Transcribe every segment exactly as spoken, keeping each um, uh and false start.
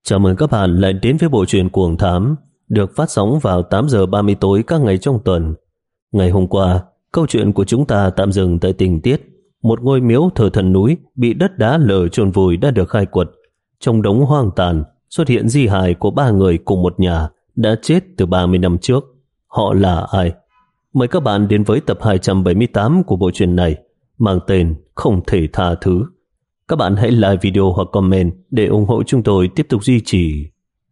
Chào mừng các bạn lại đến với bộ truyện Cuồng Thám, được phát sóng vào tám giờ ba mươi tối các ngày trong tuần. Ngày hôm qua, câu chuyện của chúng ta tạm dừng tại tình tiết một ngôi miếu thờ thần núi bị đất đá lở chôn vùi đã được khai quật. Trong đống hoang tàn xuất hiện di hài của ba người cùng một nhà đã chết từ ba mươi năm trước. Họ là ai? Mời các bạn đến với tập hai trăm bảy mươi tám của bộ truyện này, mang tên Không Thể Tha Thứ. Các bạn hãy like video hoặc comment để ủng hộ chúng tôi tiếp tục duy trì.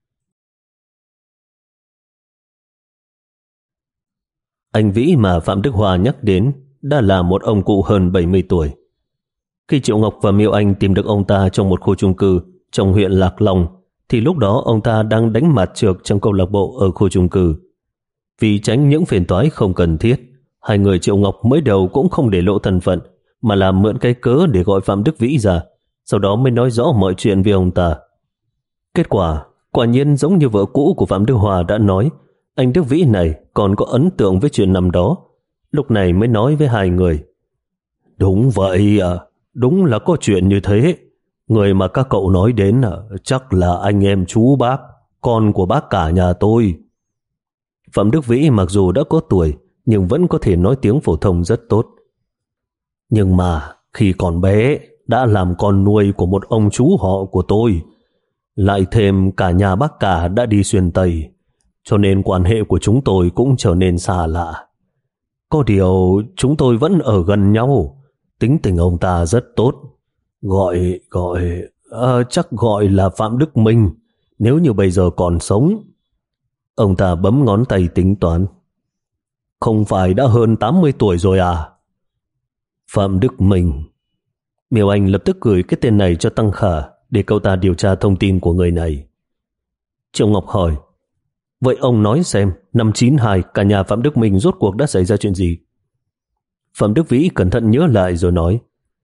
Anh Vĩ mà Phạm Đức Hòa nhắc đến đã là một ông cụ hơn bảy mươi tuổi. Khi Triệu Ngọc và Miêu Anh tìm được ông ta trong một khu chung cư trong huyện Lạc Long, thì lúc đó ông ta đang đánh mặt trược trong câu lạc bộ ở khu chung cư. Vì tránh những phiền toái không cần thiết, hai người Triệu Ngọc mới đầu cũng không để lộ thân phận, mà làm mượn cái cớ để gọi Phạm Đức Vĩ ra, sau đó mới nói rõ mọi chuyện với ông ta. Kết quả, quả nhiên giống như vợ cũ của Phạm Đức Hòa đã nói, anh Đức Vĩ này còn có ấn tượng với chuyện năm đó. Lúc này mới nói với hai người: Đúng vậy à, đúng là có chuyện như thế. Người mà các cậu nói đến à, chắc là anh em chú bác, con của bác cả nhà tôi. Phạm Đức Vĩ mặc dù đã có tuổi, nhưng vẫn có thể nói tiếng phổ thông rất tốt. Nhưng mà khi còn bé đã làm con nuôi của một ông chú họ của tôi, lại thêm cả nhà bác cả đã đi xuyên Tây, cho nên quan hệ của chúng tôi cũng trở nên xa lạ. Có điều chúng tôi vẫn ở gần nhau. Tính tình ông ta rất tốt. Gọi, gọi, à, chắc gọi là Phạm Đức Minh, nếu như bây giờ còn sống. Ông ta bấm ngón tay tính toán. Không phải đã hơn tám mươi tuổi rồi à? Phạm Đức Minh. Miêu Anh lập tức gửi cái tên này cho Tăng Khả để cậu ta điều tra thông tin của người này. Triệu Ngọc hỏi: Vậy ông nói xem, năm chín hai cả nhà Phạm Đức Minh rốt cuộc đã xảy ra chuyện gì? Phạm Đức Vĩ cẩn thận nhớ lại rồi nói: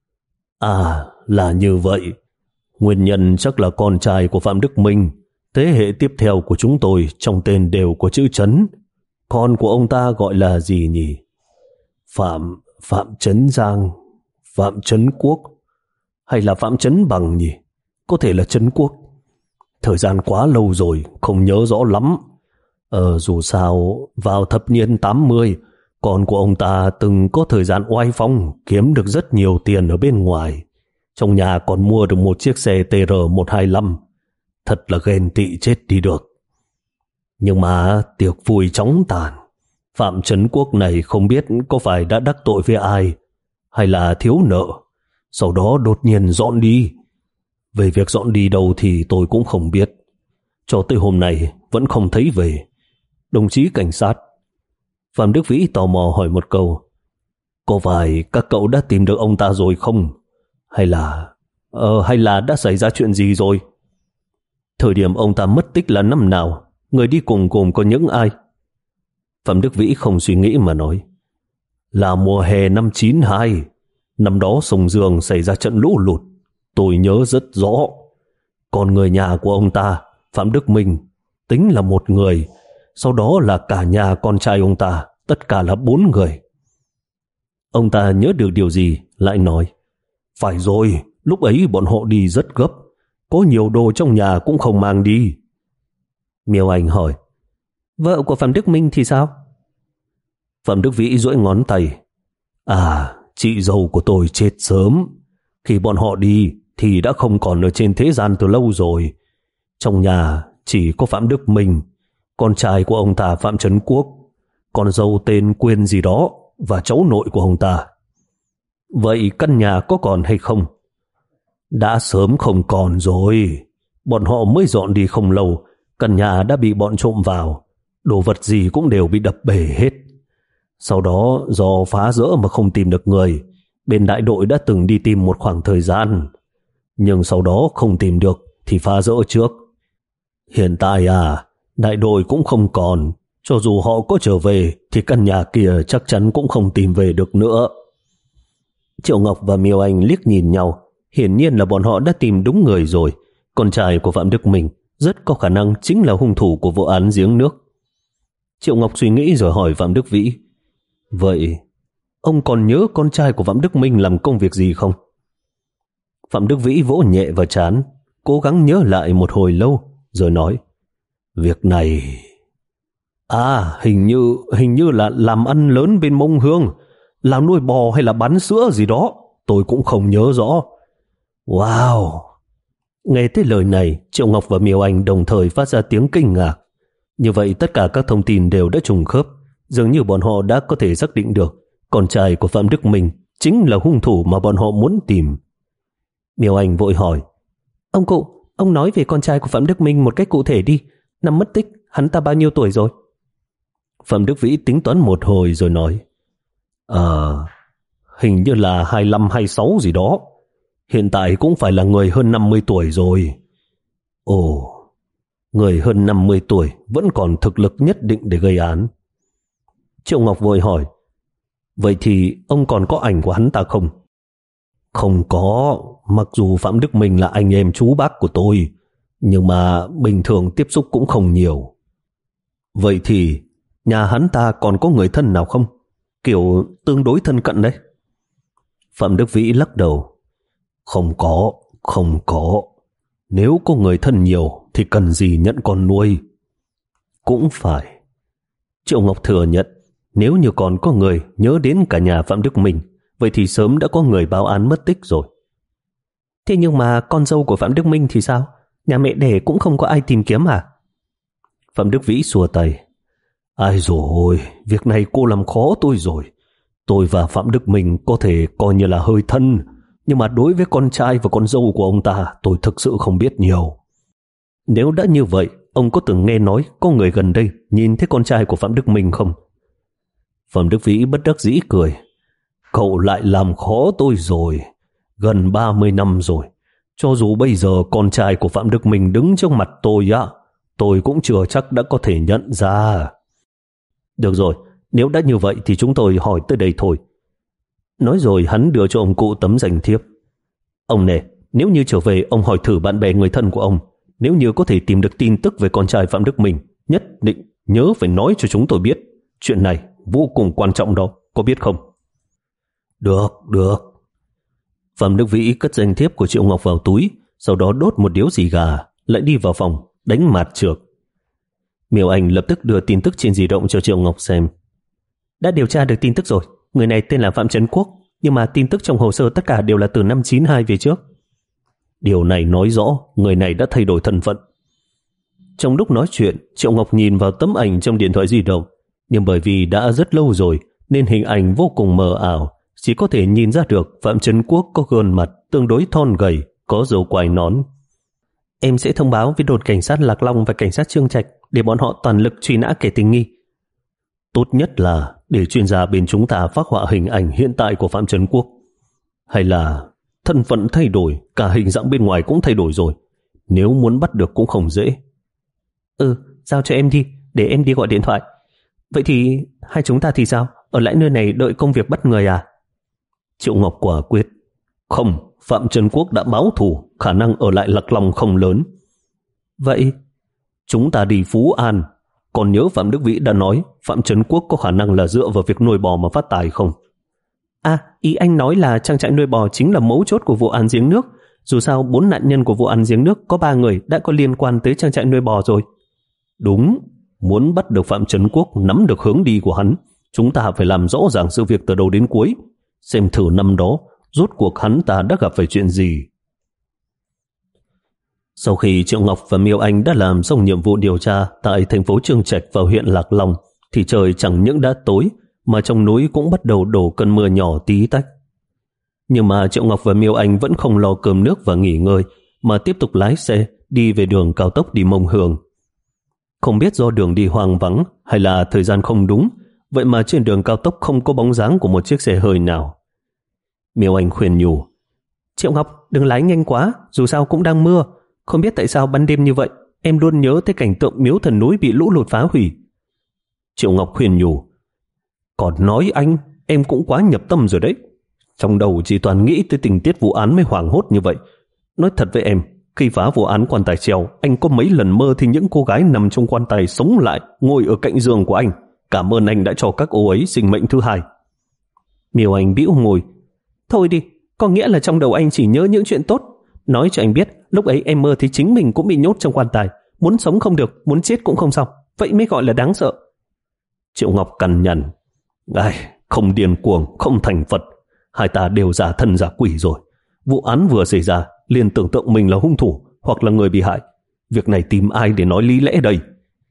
À, là như vậy. Nguyên nhân chắc là con trai của Phạm Đức Minh, thế hệ tiếp theo của chúng tôi trong tên đều có chữ Trấn. Con của ông ta gọi là gì nhỉ? Phạm, Phạm Trấn Giang, Phạm Trấn Quốc, hay là Phạm Trấn Bằng nhỉ? Có thể là Trấn Quốc. Thời gian quá lâu rồi, không nhớ rõ lắm. Ờ, dù sao, vào thập niên tám mươi, con của ông ta từng có thời gian oai phong, kiếm được rất nhiều tiền ở bên ngoài. Trong nhà còn mua được một chiếc xe T R một hai lăm. Thật là ghen tị chết đi được. Nhưng mà tiệc vui chóng tàn. Phạm Trấn Quốc này không biết có phải đã đắc tội với ai, hay là thiếu nợ, sau đó đột nhiên dọn đi. Về việc dọn đi đâu thì tôi cũng không biết. Cho tới hôm nay vẫn không thấy về. Đồng chí cảnh sát. Phạm Đức Vĩ tò mò hỏi một câu: Có phải các cậu đã tìm được ông ta rồi không? Hay là... Ờ, hay là đã xảy ra chuyện gì rồi? Thời điểm ông ta mất tích là năm nào? Người đi cùng gồm có những ai? Phạm Đức Vĩ không suy nghĩ mà nói: Là mùa hè năm chín hai. Năm đó sông Dương xảy ra trận lũ lụt, tôi nhớ rất rõ. Còn người nhà của ông ta, Phạm Đức Minh, tính là một người, sau đó là cả nhà con trai ông ta, tất cả là bốn người. Ông ta nhớ được điều gì, lại nói: Phải rồi, lúc ấy bọn họ đi rất gấp, có nhiều đồ trong nhà cũng không mang đi. Miêu Anh hỏi: Vợ của Phạm Đức Minh thì sao? Phạm Đức Vĩ duỗi ngón tay: À, chị dâu của tôi chết sớm. Khi bọn họ đi thì đã không còn ở trên thế gian từ lâu rồi. Trong nhà chỉ có Phạm Đức Minh, con trai của ông ta Phạm Trấn Quốc, con dâu tên Quyên gì đó, và cháu nội của ông ta. Vậy căn nhà có còn hay không? Đã sớm không còn rồi. Bọn họ mới dọn đi không lâu, căn nhà đã bị bọn trộm vào, đồ vật gì cũng đều bị đập bể hết. Sau đó do phá rỡ mà không tìm được người, bên đại đội đã từng đi tìm một khoảng thời gian, nhưng sau đó không tìm được thì phá rỡ trước. Hiện tại à, đại đội cũng không còn, cho dù họ có trở về thì căn nhà kia chắc chắn cũng không tìm về được nữa. Triệu Ngọc và Miêu Anh liếc nhìn nhau, hiển nhiên là bọn họ đã tìm đúng người rồi. Con trai của Phạm Đức Minh rất có khả năng chính là hung thủ của vụ án giếng nước. Triệu Ngọc suy nghĩ rồi hỏi Phạm Đức Vĩ: Vậy ông còn nhớ con trai của Phạm Đức Minh làm công việc gì không? Phạm Đức Vĩ vỗ nhẹ vào trán, cố gắng nhớ lại một hồi lâu, rồi nói, việc này... À, hình như, hình như là làm ăn lớn bên Mông Hương, là nuôi bò hay là bán sữa gì đó, tôi cũng không nhớ rõ. Wow! Nghe tới lời này, Triệu Ngọc và Miêu Anh đồng thời phát ra tiếng kinh ngạc. Như vậy tất cả các thông tin đều đã trùng khớp, dường như bọn họ đã có thể xác định được con trai của Phạm Đức Minh chính là hung thủ mà bọn họ muốn tìm. Miêu Anh vội hỏi, ông cụ, ông nói về con trai của Phạm Đức Minh một cách cụ thể đi, năm mất tích, hắn ta bao nhiêu tuổi rồi? Phạm Đức Vĩ tính toán một hồi rồi nói, Ờ, hình như là hai mươi lăm hai mươi sáu gì đó, hiện tại cũng phải là người hơn năm mươi tuổi rồi. Ồ, người hơn năm mươi tuổi vẫn còn thực lực nhất định để gây án. Triệu Ngọc vội hỏi, vậy thì ông còn có ảnh của hắn ta không? Không có, mặc dù Phạm Đức Minh là anh em chú bác của tôi, nhưng mà bình thường tiếp xúc cũng không nhiều. Vậy thì nhà hắn ta còn có người thân nào không? Kiểu tương đối thân cận đấy. Phạm Đức Vĩ lắc đầu, không có, không có. Nếu có người thân nhiều thì cần gì nhận con nuôi? Cũng phải. Triệu Ngọc thừa nhận, nếu như còn có người nhớ đến cả nhà Phạm Đức Minh, vậy thì sớm đã có người báo án mất tích rồi. Thế nhưng mà con dâu của Phạm Đức Minh thì sao? Nhà mẹ đẻ cũng không có ai tìm kiếm à? Phạm Đức Vĩ xua tay, ai rồi, việc này cô làm khó tôi rồi. Tôi và Phạm Đức Minh có thể coi như là hơi thân, nhưng mà đối với con trai và con dâu của ông ta, tôi thực sự không biết nhiều. Nếu đã như vậy, ông có từng nghe nói có người gần đây nhìn thấy con trai của Phạm Đức Minh không? Phạm Đức Vĩ bất đắc dĩ cười, cậu lại làm khó tôi rồi. Gần ba mươi năm rồi, cho dù bây giờ con trai của Phạm Đức Minh đứng trước mặt tôi á, tôi cũng chưa chắc đã có thể nhận ra. Được rồi, nếu đã như vậy thì chúng tôi hỏi tới đây thôi. Nói rồi hắn đưa cho ông cụ tấm danh thiếp. Ông nè, nếu như trở về ông hỏi thử bạn bè người thân của ông, nếu như có thể tìm được tin tức về con trai Phạm Đức Minh, nhất định nhớ phải nói cho chúng tôi biết. Chuyện này vô cùng quan trọng đó, có biết không? Được, được. Phạm Đức Vĩ cất danh thiếp của Triệu Ngọc vào túi, sau đó đốt một điếu xì gà, lại đi vào phòng, đánh mạt trược. Miêu Anh lập tức đưa tin tức trên di động cho Triệu Ngọc xem. Đã điều tra được tin tức rồi, người này tên là Phạm Trấn Quốc, nhưng mà tin tức trong hồ sơ tất cả đều là từ năm chín hai về trước. Điều này nói rõ người này đã thay đổi thân phận. Trong lúc nói chuyện, Triệu Ngọc nhìn vào tấm ảnh trong điện thoại di động, nhưng bởi vì đã rất lâu rồi nên hình ảnh vô cùng mờ ảo, chỉ có thể nhìn ra được Phạm Trấn Quốc có gương mặt tương đối thon gầy, có râu quai nón. Em sẽ thông báo với đồn cảnh sát Lạc Long và cảnh sát Trương Trạch để bọn họ toàn lực truy nã kẻ tình nghi. Tốt nhất là để chuyên gia bên chúng ta phác họa hình ảnh hiện tại của Phạm Trấn Quốc. Hay là thân phận thay đổi, cả hình dạng bên ngoài cũng thay đổi rồi. Nếu muốn bắt được cũng không dễ. Ừ, giao cho em đi, để em đi gọi điện thoại. Vậy thì hai chúng ta thì sao? Ở lại nơi này đợi công việc bắt người à? Triệu Ngọc quả quyết. Không, Phạm Trấn Quốc đã báo thù, khả năng ở lại Lạc Long không lớn. Vậy chúng ta đi Phú An. Còn nhớ Phạm Đức Vĩ đã nói Phạm Trấn Quốc có khả năng là dựa vào việc nuôi bò mà phát tài không? À, ý anh nói là trang trại nuôi bò chính là mấu chốt của vụ án giếng nước. Dù sao bốn nạn nhân của vụ án giếng nước có ba người đã có liên quan tới trang trại nuôi bò rồi. Đúng, muốn bắt được Phạm Trấn Quốc, nắm được hướng đi của hắn, chúng ta phải làm rõ ràng sự việc từ đầu đến cuối, xem thử năm đó rốt cuộc hắn ta đã gặp phải chuyện gì. Sau khi Triệu Ngọc và Miêu Anh đã làm xong nhiệm vụ điều tra tại thành phố Trương Trạch và huyện Lạc Long, thì trời chẳng những đã tối mà trong núi cũng bắt đầu đổ cơn mưa nhỏ tí tách. Nhưng mà Triệu Ngọc và Miêu Anh vẫn không lo cơm nước và nghỉ ngơi, mà tiếp tục lái xe đi về đường cao tốc đi Mông Hương. Không biết do đường đi hoang vắng hay là thời gian không đúng, vậy mà trên đường cao tốc không có bóng dáng của một chiếc xe hơi nào. Miêu Anh khuyên nhủ, Triệu Ngọc đừng lái nhanh quá, dù sao cũng đang mưa. Không biết tại sao ban đêm như vậy em luôn nhớ tới cảnh tượng miếu thần núi bị lũ lụt phá hủy. Triệu Ngọc khuyên nhủ, còn nói anh, em cũng quá nhập tâm rồi đấy. Trong đầu chỉ toàn nghĩ tới tình tiết vụ án mới hoảng hốt như vậy. Nói thật với em, khi phá vụ án quan tài treo, anh có mấy lần mơ thì những cô gái nằm trong quan tài sống lại, ngồi ở cạnh giường của anh. Cảm ơn anh đã cho các cô ấy sinh mệnh thứ hai. Miêu Anh bĩu môi, thôi đi, có nghĩa là trong đầu anh chỉ nhớ những chuyện tốt. Nói cho anh biết, lúc ấy em mơ thì chính mình cũng bị nhốt trong quan tài. muốn sống không được, muốn chết cũng không xong, vậy mới gọi là đáng sợ. Triệu Ngọc cằn nhằn, ai, không điên cuồng, không thành Phật, hai ta đều giả thân giả quỷ rồi. Vụ án vừa xảy ra, liền tưởng tượng mình là hung thủ hoặc là người bị hại. Việc này tìm ai để nói lý lẽ đây?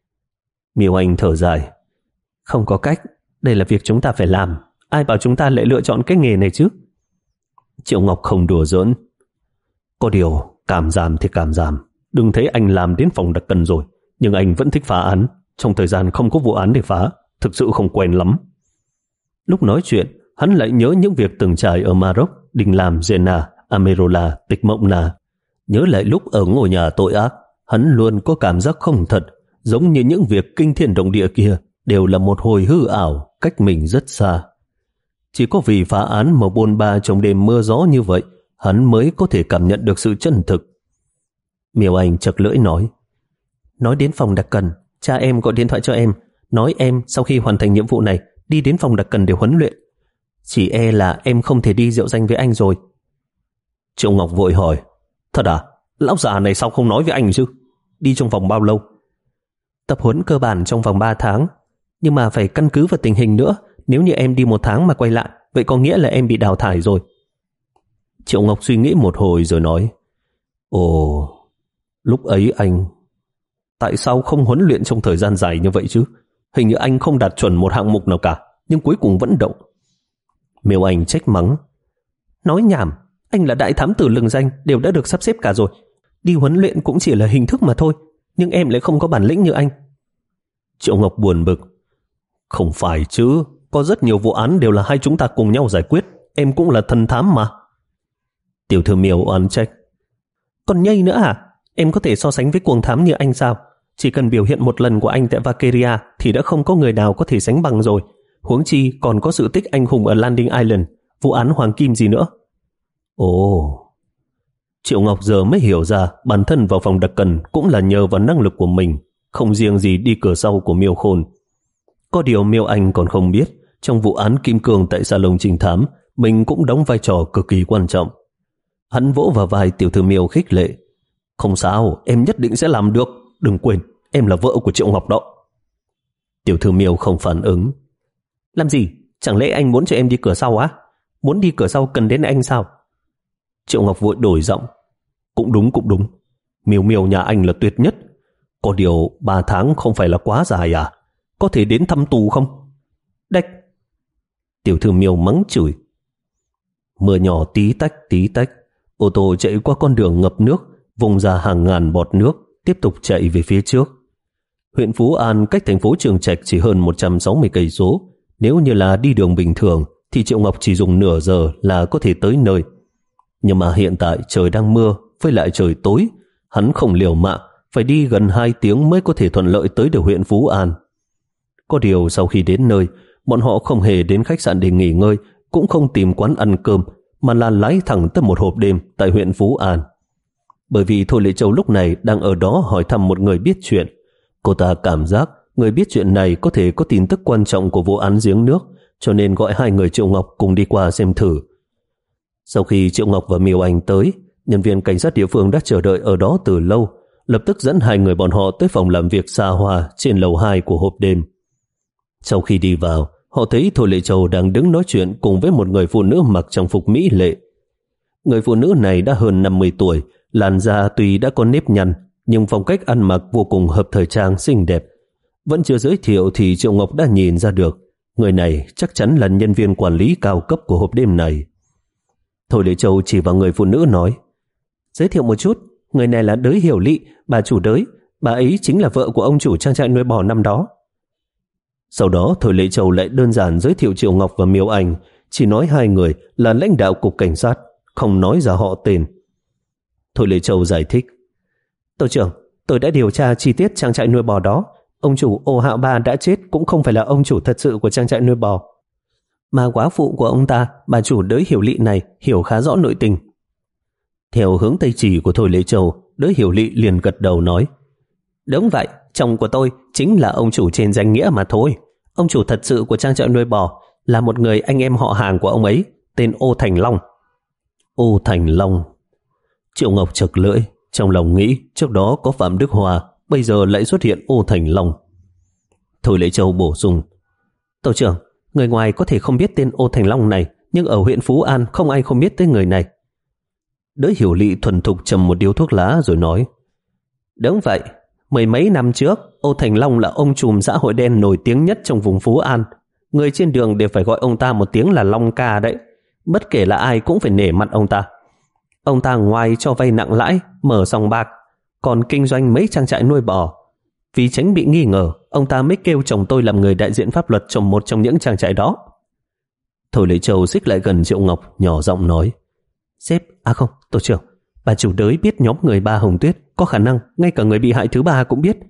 Miêu Anh thở dài, không có cách, đây là việc chúng ta phải làm, ai bảo chúng ta lại lựa chọn cái nghề này chứ? Triệu Ngọc không đùa giỡn, có điều cảm giảm thì cảm giảm, đừng thấy anh làm đến phòng đặc cần rồi, nhưng anh vẫn thích phá án. Trong thời gian không có vụ án để phá, thực sự không quen lắm. Lúc nói chuyện, hắn lại nhớ những việc từng trải ở Maroc, Đình Lam, Jena, Amerola, Tịch Mộng Na. Nhớ lại lúc ở ngôi nhà tội ác, hắn luôn có cảm giác không thật, giống như những việc kinh thiên động địa kia đều là một hồi hư ảo, cách mình rất xa. Chỉ có vì phá án mà bôn ba trong đêm mưa gió như vậy, hắn mới có thể cảm nhận được sự chân thực. Miêu Anh chật lưỡi nói, nói đến phòng đặc cần, cha em gọi điện thoại cho em, nói em sau khi hoàn thành nhiệm vụ này đi đến phòng đặc cần để huấn luyện. Chỉ e là em không thể đi rượu danh với anh rồi. Triệu Ngọc vội hỏi, thật à? Lão già này sao không nói với anh chứ? Đi trong vòng bao lâu? Tập huấn cơ bản trong vòng ba tháng, nhưng mà phải căn cứ vào tình hình nữa. Nếu như em đi một tháng mà quay lại, vậy có nghĩa là em bị đào thải rồi. Triệu Ngọc suy nghĩ một hồi rồi nói, ồ, lúc ấy anh tại sao không huấn luyện trong thời gian dài như vậy chứ? Hình như anh không đạt chuẩn một hạng mục nào cả, nhưng cuối cùng vẫn đậu. Miêu Anh trách mắng, nói nhảm, anh là đại thám tử lừng danh, đều đã được sắp xếp cả rồi. Đi huấn luyện cũng chỉ là hình thức mà thôi, nhưng em lại không có bản lĩnh như anh. Triệu Ngọc buồn bực, không phải chứ, có rất nhiều vụ án đều là hai chúng ta cùng nhau giải quyết, em cũng là thần thám mà. Tiểu thư Miêu oán trách, còn nhây nữa à? Em có thể so sánh với cuồng thám như anh sao? Chỉ cần biểu hiện một lần của anh tại Valkyria thì đã không có người nào có thể sánh bằng rồi. Huống chi còn có sự tích anh hùng ở Landing Island, vụ án Hoàng Kim gì nữa. Ồ, Triệu Ngọc giờ mới hiểu ra bản thân vào phòng đặc cần cũng là nhờ vào năng lực của mình, không riêng gì đi cửa sau của Miêu Khôn. Có điều Miêu Anh còn không biết, trong vụ án Kim Cương tại salon trinh thám, mình cũng đóng vai trò cực kỳ quan trọng. Hắn vỗ vào vai tiểu thư Miêu khích lệ, không sao, em nhất định sẽ làm được, đừng quên, em là vợ của Triệu Ngọc đó. Tiểu thư Miêu không phản ứng. Làm gì? Chẳng lẽ anh muốn cho em đi cửa sau á? Muốn đi cửa sau cần đến anh sao? Triệu Ngọc vội đổi giọng, cũng đúng cũng đúng, Miêu Miêu nhà anh là tuyệt nhất. Có điều ba tháng không phải là quá dài à? Có thể đến thăm tù không? Đạch! Tiểu thư Miêu mắng chửi. Mưa nhỏ tí tách tí tách, ô tô chạy qua con đường ngập nước, vùng ra hàng ngàn bọt nước, tiếp tục chạy về phía trước. Huyện Phú An cách thành phố Trường Trạch chỉ hơn một trăm sáu mươi cây số. Nếu như là đi đường bình thường thì Triệu Ngọc chỉ dùng nửa giờ là có thể tới nơi. Nhưng mà hiện tại trời đang mưa, với lại trời tối, hắn không liều mạng, phải đi gần hai tiếng mới có thể thuận lợi tới được huyện Phú An. Có điều sau khi đến nơi, bọn họ không hề đến khách sạn để nghỉ ngơi, cũng không tìm quán ăn cơm, mà là lái thẳng tới một hộp đêm tại huyện Phú An. Bởi vì Thôi Lệ Châu lúc này đang ở đó hỏi thăm một người biết chuyện. Cô ta cảm giác người biết chuyện này có thể có tin tức quan trọng của vụ án giếng nước, cho nên gọi hai người Triệu Ngọc cùng đi qua xem thử. Sau khi Triệu Ngọc và Miêu Anh tới, nhân viên cảnh sát địa phương đã chờ đợi ở đó từ lâu, lập tức dẫn hai người bọn họ tới phòng làm việc xa hoa trên lầu hai của hộp đêm. Sau khi đi vào, họ thấy Thôi Lệ Châu đang đứng nói chuyện cùng với một người phụ nữ mặc trang phục mỹ lệ. Người phụ nữ này đã hơn năm mươi tuổi, làn da tuy đã có nếp nhăn, nhưng phong cách ăn mặc vô cùng hợp thời trang xinh đẹp. Vẫn chưa giới thiệu thì Triệu Ngọc đã nhìn ra được, người này chắc chắn là nhân viên quản lý cao cấp của hộp đêm này. Thôi Lệ Châu chỉ vào người phụ nữ nói, giới thiệu một chút, người này là Đới Hiểu Lị, bà chủ Đới, bà ấy chính là vợ của ông chủ trang trại nuôi bò năm đó. Sau đó Thôi Lệ Châu lại đơn giản giới thiệu Triệu Ngọc và Miêu Anh, chỉ nói hai người là lãnh đạo cục cảnh sát, không nói ra họ tên. Thôi Lệ Châu giải thích, tổ trưởng, tôi đã điều tra chi tiết trang trại nuôi bò đó. Ông chủ Ô Hạo Ba đã chết cũng không phải là ông chủ thật sự của trang trại nuôi bò, mà quá phụ của ông ta, bà chủ Đới Hiểu Lị này, hiểu khá rõ nội tình. Theo hướng tây chỉ của Thôi Lệ Châu, Đới Hiểu Lị liền gật đầu nói, đúng vậy, chồng của tôi chính là ông chủ trên danh nghĩa mà thôi. Ông chủ thật sự của trang trại nuôi bò là một người anh em họ hàng của ông ấy, tên Ô Thành Long. Ô Thành Long. Triệu Ngọc chật lưỡi, trong lòng nghĩ trước đó có Phạm Đức Hòa, bây giờ lại xuất hiện Ô Thành Long. Thôi Lệ Châu bổ sung: Tổ trưởng, người ngoài có thể không biết tên Ô Thành Long này, nhưng ở huyện Phú An không ai không biết tới người này. Đới Hiểu Lị thuần thục châm một điếu thuốc lá rồi nói: Đúng vậy, mười mấy năm trước, Ô Thành Long là ông trùm xã hội đen nổi tiếng nhất trong vùng Phú An. Người trên đường đều phải gọi ông ta một tiếng là Long ca đấy. Bất kể là ai cũng phải nể mặt ông ta. Ông ta ngoài cho vay nặng lãi, mở sòng bạc, còn kinh doanh mấy trang trại nuôi bò. Vì tránh bị nghi ngờ, ông ta mới kêu chồng tôi làm người đại diện pháp luật trong một trong những trang trại đó. Thôi Lệ Châu xích lại gần Triệu Ngọc, nhỏ giọng nói: Sếp, à không, tổ trưởng, bà chủ Đới biết nhóm người ba Hồng Tuyết, có khả năng ngay cả người bị hại thứ ba cũng biết.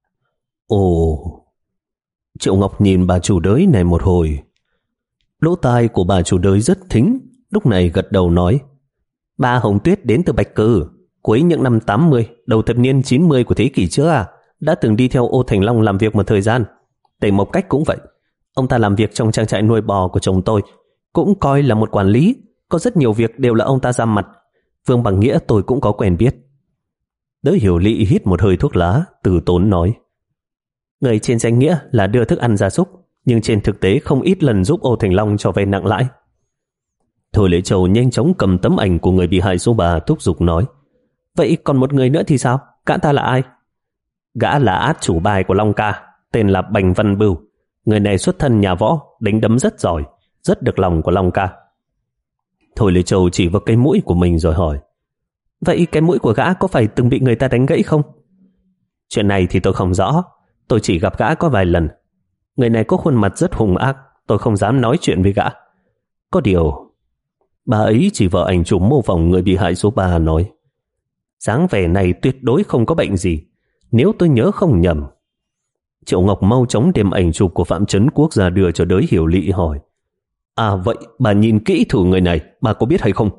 Ồ. Triệu Ngọc nhìn bà chủ Đới này một hồi. Lỗ tai của bà chủ Đới rất thính, lúc này gật đầu nói: Ba Hồng Tuyết đến từ Bạch Cừ, cuối những năm tám mươi, đầu thập niên chín mươi của thế kỷ trước à, đã từng đi theo Ô Thành Long làm việc một thời gian. Tề Mộc Cách cũng vậy. Ông ta làm việc trong trang trại nuôi bò của chồng tôi, cũng coi là một quản lý. Có rất nhiều việc đều là ông ta ra mặt. Vương Bằng Nghĩa tôi cũng có quen biết. Đới Hiểu Lị hít một hơi thuốc lá, từ tốn nói: Người trên danh nghĩa là đưa thức ăn gia súc, nhưng trên thực tế không ít lần giúp Ô Thành Long cho vay nặng lãi. Thôi Lệ Châu nhanh chóng cầm tấm ảnh của người bị hại số ba, thúc giục nói: Vậy còn một người nữa thì sao? Gã ta là ai? Gã là át chủ bài của Long ca, tên là Bành Văn Bưu. Người này xuất thân nhà võ, đánh đấm rất giỏi, rất được lòng của Long ca. Thôi Lệ Châu chỉ vào cái mũi của mình rồi hỏi: Vậy cái mũi của gã có phải từng bị người ta đánh gãy không? Chuyện này thì tôi không rõ, tôi chỉ gặp gã có vài lần. Người này có khuôn mặt rất hung ác, tôi không dám nói chuyện với gã. Có điều, bà ấy chỉ vào ảnh chụp mô phỏng người bị hại số ba nói: Dáng vẻ này tuyệt đối không có bệnh gì, nếu tôi nhớ không nhầm. Triệu Ngọc mau chóng đem ảnh chụp của Phạm Trấn Quốc ra đưa cho Đới Hiểu Lị hỏi: À vậy bà nhìn kỹ thử người này, bà có biết hay không?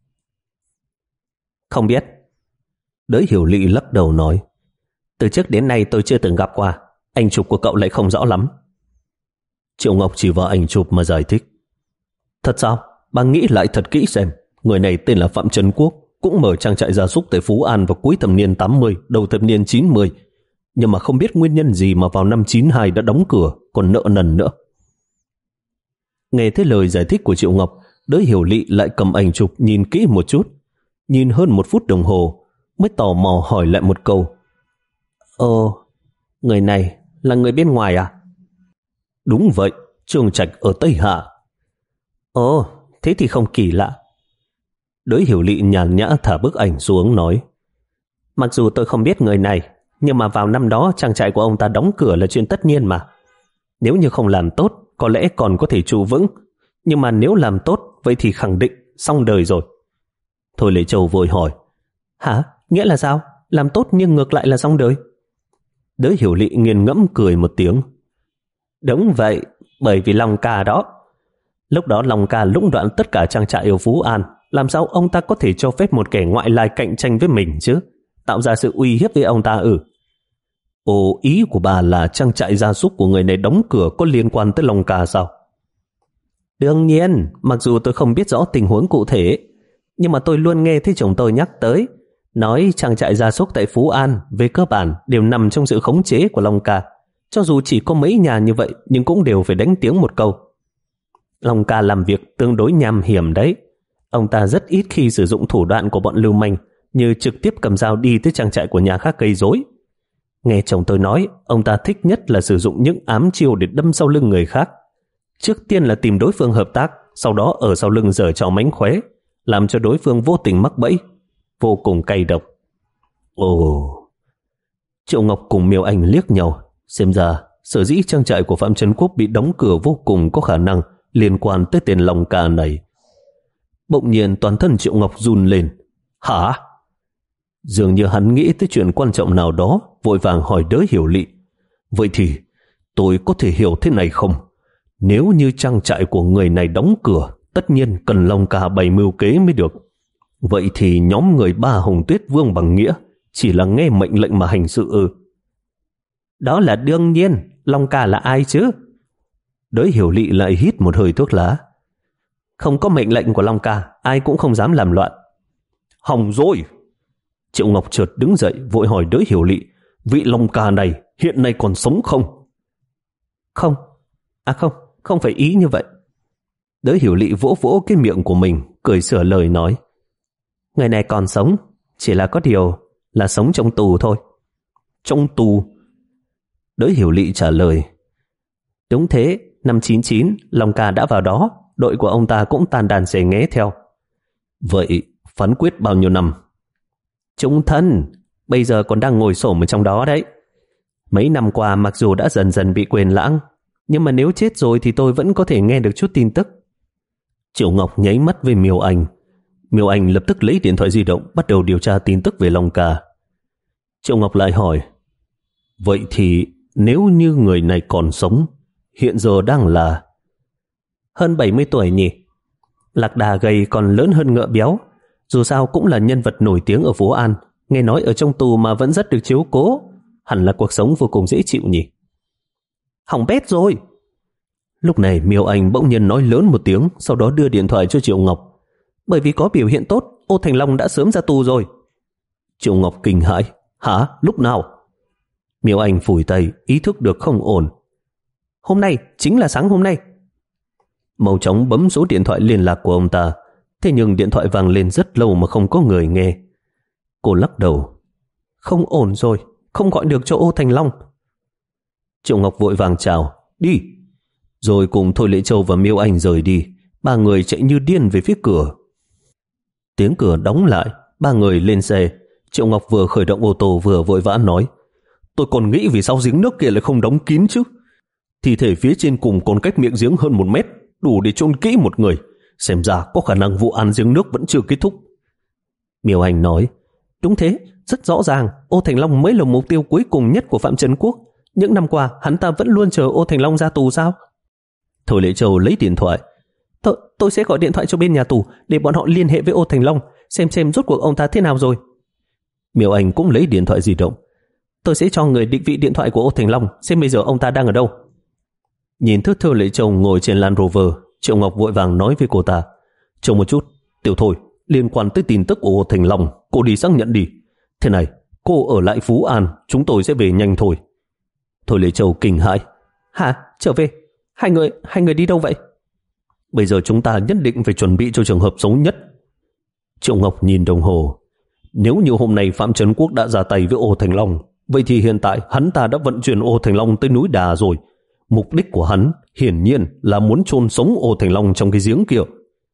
Không biết. Đới Hiểu Lị lắc đầu nói: Từ trước đến nay tôi chưa từng gặp qua, ảnh chụp của cậu lại không rõ lắm. Triệu Ngọc chỉ vào ảnh chụp mà giải thích: Thật sao? Bà nghĩ lại thật kỹ xem, người này tên là Phạm Trấn Quốc, cũng mở trang trại gia súc tại Phú An vào cuối thập niên tám mươi, đầu thập niên chín mươi, nhưng mà không biết nguyên nhân gì mà vào năm chín hai đã đóng cửa, còn nợ nần nữa. Nghe thấy lời giải thích của Triệu Ngọc, Đới Hiểu Lị lại cầm ảnh chụp nhìn kỹ một chút, nhìn hơn một phút đồng hồ mới tò mò hỏi lại một câu: Ồ, người này là người bên ngoài à? Đúng vậy, Trương Trạch ở Tây Hạ. Ồ, thế thì không kỳ lạ. Đới Hiểu Lị nhàn nhã thả bức ảnh xuống nói: Mặc dù tôi không biết người này, nhưng mà vào năm đó trang trại của ông ta đóng cửa là chuyện tất nhiên mà. Nếu như không làm tốt, có lẽ còn có thể trụ vững, nhưng mà nếu làm tốt, vậy thì khẳng định xong đời rồi. Thôi Lệ Châu vội hỏi: Hả? Nghĩa là sao? Làm tốt nhưng ngược lại là xong đời? Đới Hiểu Lị nghiền ngẫm cười một tiếng: Đúng vậy, bởi vì Long ca đó. Lúc đó Long ca lũng đoạn tất cả trang trại ở Phú An, làm sao ông ta có thể cho phép một kẻ ngoại lai cạnh tranh với mình chứ? Tạo ra sự uy hiếp với ông ta ư? Ồ, ý của bà là trang trại gia súc của người này đóng cửa có liên quan tới Long ca sao? Đương nhiên, mặc dù tôi không biết rõ tình huống cụ thể, nhưng mà tôi luôn nghe thấy chồng tôi nhắc tới, nói trang trại gia súc tại Phú An về cơ bản đều nằm trong sự khống chế của Long ca. Cho dù chỉ có mấy nhà như vậy, nhưng cũng đều phải đánh tiếng một câu. Long ca làm việc tương đối nham hiểm đấy. Ông ta rất ít khi sử dụng thủ đoạn của bọn lưu manh, như trực tiếp cầm dao đi tới trang trại của nhà khác gây rối. Nghe chồng tôi nói, ông ta thích nhất là sử dụng những ám chiêu để đâm sau lưng người khác. Trước tiên là tìm đối phương hợp tác, sau đó ở sau lưng giở trò mánh khóe, làm cho đối phương vô tình mắc bẫy, vô cùng cay độc. Ồ! Triệu Ngọc cùng Miêu Anh liếc nhau, xem ra sở dĩ trang trại của Phạm Trấn Quốc bị đóng cửa vô cùng có khả năng liên quan tới tên Long ca này. Bỗng nhiên toàn thân Triệu Ngọc run lên. Hả? Dường như hắn nghĩ tới chuyện quan trọng nào đó, vội vàng hỏi Đới Hiểu Lị: Vậy thì tôi có thể hiểu thế này không? Nếu như trang trại của người này đóng cửa, tất nhiên cần Long ca bày mưu kế mới được. Vậy thì nhóm người ba Hồng Tuyết Vương Bằng Nghĩa chỉ là nghe mệnh lệnh mà hành sự ư? Đó là đương nhiên, Long ca là ai chứ? Đới Hiểu Lị lại hít một hơi thuốc lá. Không có mệnh lệnh của Long ca, ai cũng không dám làm loạn. Hỏng rồi! Triệu Ngọc chợt đứng dậy vội hỏi Đới Hiểu Lị: vị Long Ca này hiện nay còn sống không? Không, à không, không phải ý như vậy. Đới Hiểu Lị vỗ vỗ cái miệng của mình, cười sửa lời nói. Người này còn sống, chỉ là có điều là sống trong tù thôi. Trong tù? Đới Hiểu Lị trả lời. Đúng thế, năm chín chín, Long Ca đã vào đó, đội của ông ta cũng tàn đàn xề nghé theo. Vậy phán quyết bao nhiêu năm? Chung thân, bây giờ còn đang ngồi xổm ở trong đó đấy. Mấy năm qua mặc dù đã dần dần bị quên lãng, nhưng mà nếu chết rồi thì tôi vẫn có thể nghe được chút tin tức. Triệu Ngọc nháy mắt với Miêu Anh. Miêu Anh lập tức lấy điện thoại di động bắt đầu điều tra tin tức về Long Ca. Triệu Ngọc lại hỏi, vậy thì nếu như người này còn sống, hiện giờ đang là... Hơn bảy mươi tuổi nhỉ? Lạc đà gầy còn lớn hơn ngựa béo. Dù sao cũng là nhân vật nổi tiếng ở phố An, nghe nói ở trong tù mà vẫn rất được chiếu cố. Hẳn là cuộc sống vô cùng dễ chịu nhỉ? Hỏng bét rồi! Lúc này Miêu Anh bỗng nhiên nói lớn một tiếng, sau đó đưa điện thoại cho Triệu Ngọc. Bởi vì có biểu hiện tốt, Ô Thành Long đã sớm ra tù rồi. Triệu Ngọc kinh hãi. Hả? Lúc nào? Miêu Anh phủi tay, ý thức được không ổn. Hôm nay, chính là sáng hôm nay. Mau chóng bấm số điện thoại liên lạc của ông ta. Thế nhưng điện thoại vang lên rất lâu mà không có người nghe. Cô lắc đầu. Không ổn rồi, không gọi được cho Ô Thành Long. Triệu Ngọc vội vàng chào. Đi! Rồi cùng Thôi Lệ Châu và Miêu Anh rời đi. Ba người chạy như điên về phía cửa. Tiếng cửa đóng lại, ba người lên xe. Triệu Ngọc vừa khởi động ô tô vừa vội vã nói, tôi còn nghĩ vì sao giếng nước kia lại không đóng kín chứ. Thi thể phía trên cùng còn cách miệng giếng hơn một mét, đủ để chôn kỹ một người. Xem ra có khả năng vụ án giếng nước vẫn chưa kết thúc. Miêu Anh nói, đúng thế, rất rõ ràng Ô Thành Long mới là mục tiêu cuối cùng nhất của Phạm Trấn Quốc. Những năm qua hắn ta vẫn luôn chờ Ô Thành Long ra tù sao? Thôi Lệ Châu lấy điện thoại. Tôi, tôi sẽ gọi điện thoại cho bên nhà tù để bọn họ liên hệ với Ô Thành Long, xem xem rốt cuộc ông ta thế nào rồi. Miêu Anh cũng lấy điện thoại di động. Tôi sẽ cho người định vị điện thoại của Ô Thành Long, xem bây giờ ông ta đang ở đâu. Nhìn thức Thôi Lệ Châu ngồi trên Land Rover, Triệu Ngọc vội vàng nói với cô ta, chờ một chút, Tiểu Thôi, liên quan tới tin tức của Ô Thành Long, cô đi xác nhận đi. Thế này, cô ở lại Phú An, chúng tôi sẽ về nhanh thôi. Thôi Lệ Châu kinh hãi. Hả? Trở về? Hai người, hai người đi đâu vậy? Bây giờ chúng ta nhất định phải chuẩn bị cho trường hợp xấu nhất. Triệu Ngọc nhìn đồng hồ. Nếu như hôm nay Phạm Trấn Quốc đã ra tay với Ô Thành Long, vậy thì hiện tại hắn ta đã vận chuyển Ô Thành Long tới núi Đà rồi. Mục đích của hắn hiển nhiên là muốn chôn sống Ô Thành Long trong cái giếng kia.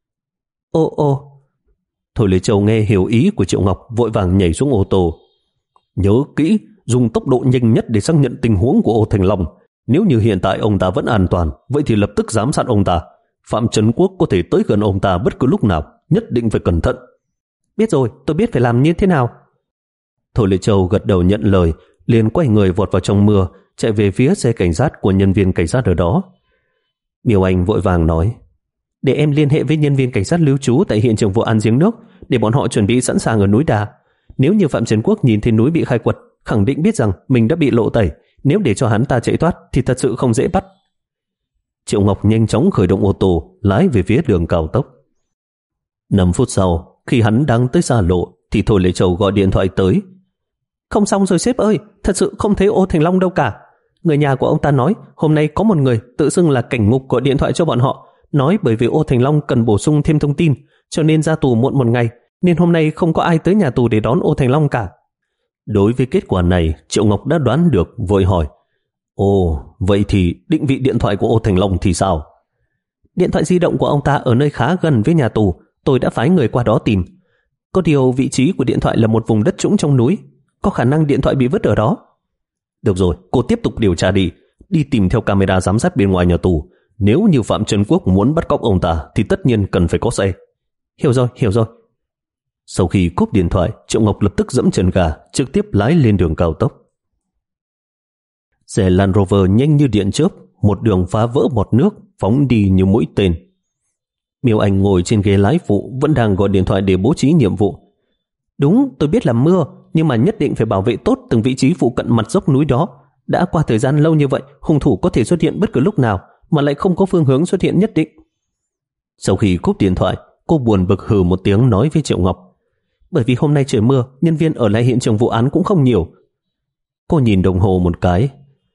Ô ô. Thôi Lê Châu nghe hiểu ý của Triệu Ngọc, vội vàng nhảy xuống ô tô. Nhớ kỹ, dùng tốc độ nhanh nhất để xác nhận tình huống của Ô Thành Long. Nếu như hiện tại ông ta vẫn an toàn, vậy thì lập tức giám sát ông ta. Phạm Trấn Quốc có thể tới gần ông ta bất cứ lúc nào, nhất định phải cẩn thận. Biết rồi, tôi biết phải làm như thế nào. Thôi Lê Châu gật đầu nhận lời, liền quay người vọt vào trong mưa, chạy về phía xe cảnh sát của nhân viên cảnh sát ở đó. Miêu Anh vội vàng nói, để em liên hệ với nhân viên cảnh sát lưu trú tại hiện trường vụ án giếng nước, để bọn họ chuẩn bị sẵn sàng ở núi Đà. Nếu như Phạm Trấn Quốc nhìn thấy núi bị khai quật, khẳng định biết rằng mình đã bị lộ tẩy. Nếu để cho hắn ta chạy thoát thì thật sự không dễ bắt. Triệu Ngọc nhanh chóng khởi động ô tô, lái về phía đường cao tốc. Năm phút sau, khi hắn đang tới xa lộ, thì Thôi Lệ Châu gọi điện thoại tới. Không xong rồi sếp ơi, thật sự không thấy Ô Thành Long đâu cả. Người nhà của ông ta nói hôm nay có một người tự xưng là cảnh ngục gọi điện thoại cho bọn họ, nói bởi vì Ô Thành Long cần bổ sung thêm thông tin, cho nên ra tù muộn một ngày, nên hôm nay không có ai tới nhà tù để đón Ô Thành Long cả. Đối với kết quả này, Triệu Ngọc đã đoán được, vội hỏi, ồ, vậy thì định vị điện thoại của Ô Thành Long thì sao? Điện thoại di động của ông ta ở nơi khá gần với nhà tù, tôi đã phái người qua đó tìm. Có điều vị trí của điện thoại là một vùng đất trũng trong núi, có khả năng điện thoại bị vứt ở đó. Được rồi, cô tiếp tục điều tra đi, đi tìm theo camera giám sát bên ngoài nhà tù. Nếu như Phạm Trấn Quốc muốn bắt cóc ông ta thì tất nhiên cần phải có xe. Hiểu rồi, hiểu rồi. Sau khi cúp điện thoại, Triệu Ngọc lập tức dẫm chân ga, trực tiếp lái lên đường cao tốc. Xe Land Rover nhanh như điện chớp, một đường phá vỡ bọt nước, phóng đi như mũi tên. Miêu Anh ngồi trên ghế lái phụ, vẫn đang gọi điện thoại để bố trí nhiệm vụ. Đúng, tôi biết là mưa, nhưng mà nhất định phải bảo vệ tốt từng vị trí phụ cận mặt dốc núi đó. Đã qua thời gian lâu như vậy, hung thủ có thể xuất hiện bất cứ lúc nào, mà lại không có phương hướng xuất hiện nhất định. Sau khi cúp điện thoại, cô buồn bực hừ một tiếng nói với Triệu Ngọc. Bởi vì hôm nay trời mưa, nhân viên ở lại hiện trường vụ án cũng không nhiều. Cô nhìn đồng hồ một cái.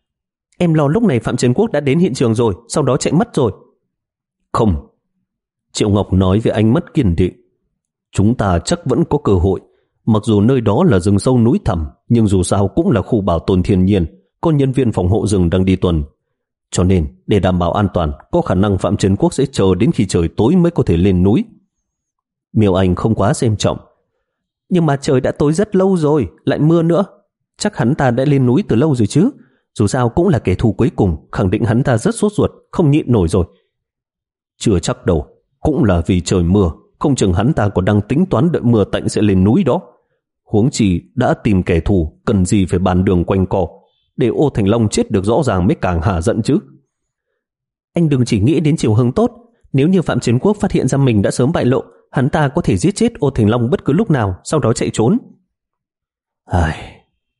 Em lo lúc này Phạm Trấn Quốc đã đến hiện trường rồi, sau đó chạy mất rồi. Không, Triệu Ngọc nói với ánh mắt kiên định. Chúng ta chắc vẫn có cơ hội. Mặc dù nơi đó là rừng sâu núi thẳm, nhưng dù sao cũng là khu bảo tồn thiên nhiên, có nhân viên phòng hộ rừng đang đi tuần. Cho nên, để đảm bảo an toàn, có khả năng Phạm Trấn Quốc sẽ chờ đến khi trời tối mới có thể lên núi. Miêu Anh không quá xem trọng. Nhưng mà trời đã tối rất lâu rồi, lại mưa nữa. Chắc hắn ta đã lên núi từ lâu rồi chứ. Dù sao cũng là kẻ thù cuối cùng, khẳng định hắn ta rất sốt ruột, không nhịn nổi rồi. Chưa chắc đâu, cũng là vì trời mưa, không chừng hắn ta còn đang tính toán đợi mưa tạnh sẽ lên núi đó. Huống chi đã tìm kẻ thù, cần gì phải bàn đường quanh co, để Ô Thành Long chết được rõ ràng mới càng hả giận chứ. Anh đừng chỉ nghĩ đến chiều hướng tốt. Nếu như Phạm Trấn Quốc phát hiện ra mình đã sớm bại lộ, hắn ta có thể giết chết Ô Thành Long bất cứ lúc nào, sau đó chạy trốn. Ai...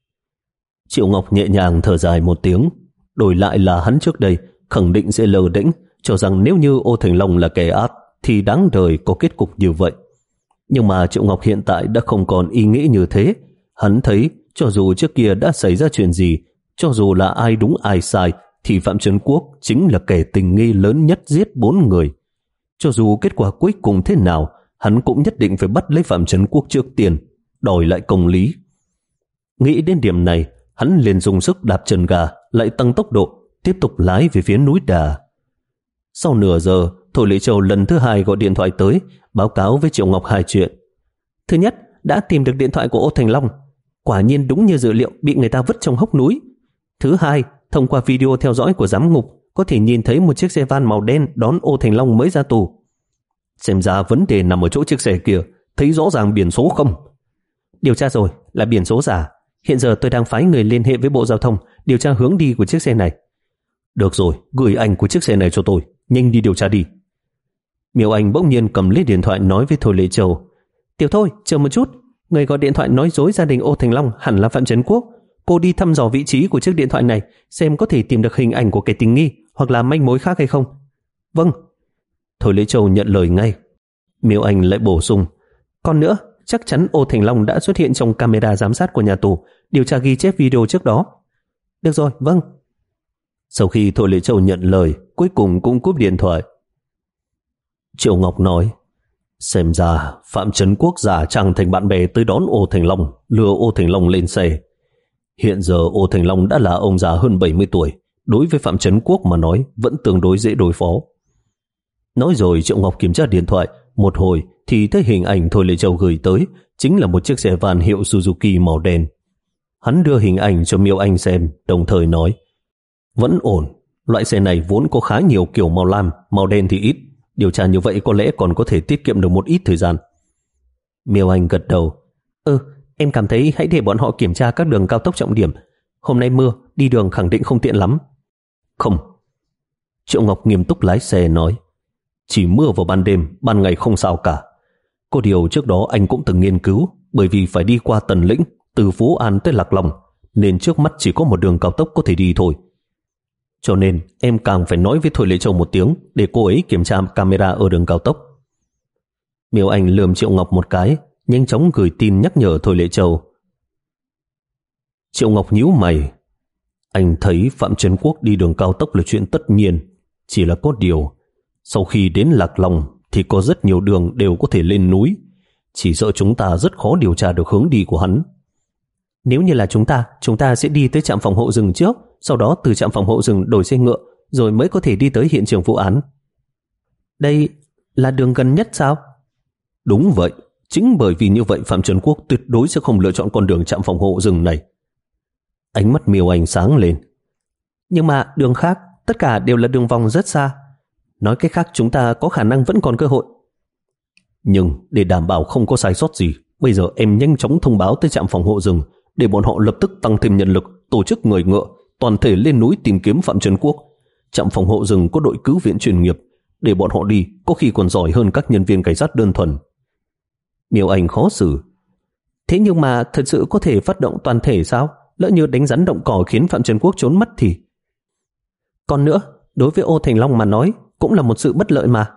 Triệu Ngọc nhẹ nhàng thở dài một tiếng. Đổi lại là hắn trước đây khẳng định sẽ lờ đễnh, cho rằng nếu như Ô Thành Long là kẻ ác thì đáng đời có kết cục như vậy. Nhưng mà Triệu Ngọc hiện tại đã không còn ý nghĩ như thế. Hắn thấy cho dù trước kia đã xảy ra chuyện gì, cho dù là ai đúng ai sai, thì Phạm Trấn Quốc chính là kẻ tình nghi lớn nhất giết bốn người. Cho dù kết quả cuối cùng thế nào, hắn cũng nhất định phải bắt lấy Phạm Trấn Quốc trước tiên, đòi lại công lý. Nghĩ đến điểm này, hắn liền dùng sức đạp chân ga, lại tăng tốc độ, tiếp tục lái về phía núi Đà. Sau nửa giờ, Thôi Lệ Châu lần thứ hai gọi điện thoại tới, báo cáo với Triệu Ngọc hai chuyện. Thứ nhất, đã tìm được điện thoại của Ô Thành Long. Quả nhiên đúng như dự liệu, bị người ta vứt trong hốc núi. Thứ hai, thông qua video theo dõi của giám ngục, có thể nhìn thấy một chiếc xe van màu đen đón Ô Thành Long mới ra tù. Xem ra vấn đề nằm ở chỗ chiếc xe kia, thấy rõ ràng biển số không? Điều tra rồi, là biển số giả. Hiện giờ tôi đang phái người liên hệ với Bộ Giao thông điều tra hướng đi của chiếc xe này. Được rồi, gửi ảnh của chiếc xe này cho tôi, nhanh đi điều tra đi. Miêu Anh bỗng nhiên cầm lấy điện thoại nói với Thôi Lệ Châu. Tiểu Thôi, chờ một chút. Người gọi điện thoại nói dối gia đình Ô Thành Long hẳn là Phạm Trấn Quốc. Cô đi thăm dò vị trí của chiếc điện thoại này, xem có thể tìm được hình ảnh của kẻ tình nghi hoặc là manh mối khác hay không. Vâng. Thôi Lệ Châu nhận lời ngay. Miêu Anh lại bổ sung. Còn nữa, chắc chắn Ô Thành Long đã xuất hiện trong camera giám sát của nhà tù, điều tra ghi chép video trước đó. Được rồi, vâng. Sau khi Thôi Lệ Châu nhận lời, cuối cùng cũng cúp điện thoại. Triệu Ngọc nói, xem ra Phạm Trấn Quốc giả trang thành bạn bè tới đón Ô Thành Long, lừa Ô Thành Long lên xe. Hiện giờ Ô Thành Long đã là ông già hơn bảy mươi tuổi, đối với Phạm Trấn Quốc mà nói vẫn tương đối dễ đối phó. Nói rồi Triệu Ngọc kiểm tra điện thoại, một hồi thì thấy hình ảnh Thôi Lệ Châu gửi tới, chính là một chiếc xe van hiệu Suzuki màu đen. Hắn đưa hình ảnh cho Miêu Anh xem, đồng thời nói, vẫn ổn, loại xe này vốn có khá nhiều kiểu màu lam, màu đen thì ít, điều tra như vậy có lẽ còn có thể tiết kiệm được một ít thời gian. Miêu Anh gật đầu. Ừ, em cảm thấy hãy để bọn họ kiểm tra các đường cao tốc trọng điểm. Hôm nay mưa, đi đường khẳng định không tiện lắm. Không. Triệu Ngọc nghiêm túc lái xe nói, chỉ mưa vào ban đêm, ban ngày không sao cả. Có điều trước đó anh cũng từng nghiên cứu, bởi vì phải đi qua Tần Lĩnh, từ Phú An tới Lạc Long, nên trước mắt chỉ có một đường cao tốc có thể đi thôi. Cho nên em càng phải nói với Thôi Lệ Châu một tiếng để cô ấy kiểm tra camera ở đường cao tốc. Miêu Anh lườm Triệu Ngọc một cái, nhanh chóng gửi tin nhắc nhở Thôi Lệ Châu. Triệu Ngọc nhíu mày. Anh thấy Phạm Trấn Quốc đi đường cao tốc là chuyện tất nhiên, chỉ là có điều sau khi đến Lạc Long thì có rất nhiều đường đều có thể lên núi, chỉ sợ chúng ta rất khó điều tra được hướng đi của hắn. Nếu như là chúng ta, chúng ta sẽ đi tới trạm phòng hộ rừng trước, sau đó từ trạm phòng hộ rừng đổi xe ngựa, rồi mới có thể đi tới hiện trường vụ án. Đây là đường gần nhất sao? Đúng vậy, chính bởi vì như vậy Phạm Trấn Quốc tuyệt đối sẽ không lựa chọn con đường trạm phòng hộ rừng này. Ánh mắt Miêu Anh sáng lên. Nhưng mà đường khác, tất cả đều là đường vòng rất xa. Nói cách khác chúng ta có khả năng vẫn còn cơ hội. Nhưng để đảm bảo không có sai sót gì, bây giờ em nhanh chóng thông báo tới trạm phòng hộ rừng để bọn họ lập tức tăng thêm nhân lực, tổ chức người ngựa, toàn thể lên núi tìm kiếm Phạm Trấn Quốc. Trạm phòng hộ rừng có đội cứu viện chuyên nghiệp, để bọn họ đi có khi còn giỏi hơn các nhân viên cảnh sát đơn thuần. Miêu Anh khó xử. Thế nhưng mà thật sự có thể phát động toàn thể sao? Lỡ như đánh rắn động cỏ khiến Phạm Trấn Quốc trốn mất thì... Còn nữa, đối với Ô Thành Long mà nói, cũng là một sự bất lợi mà.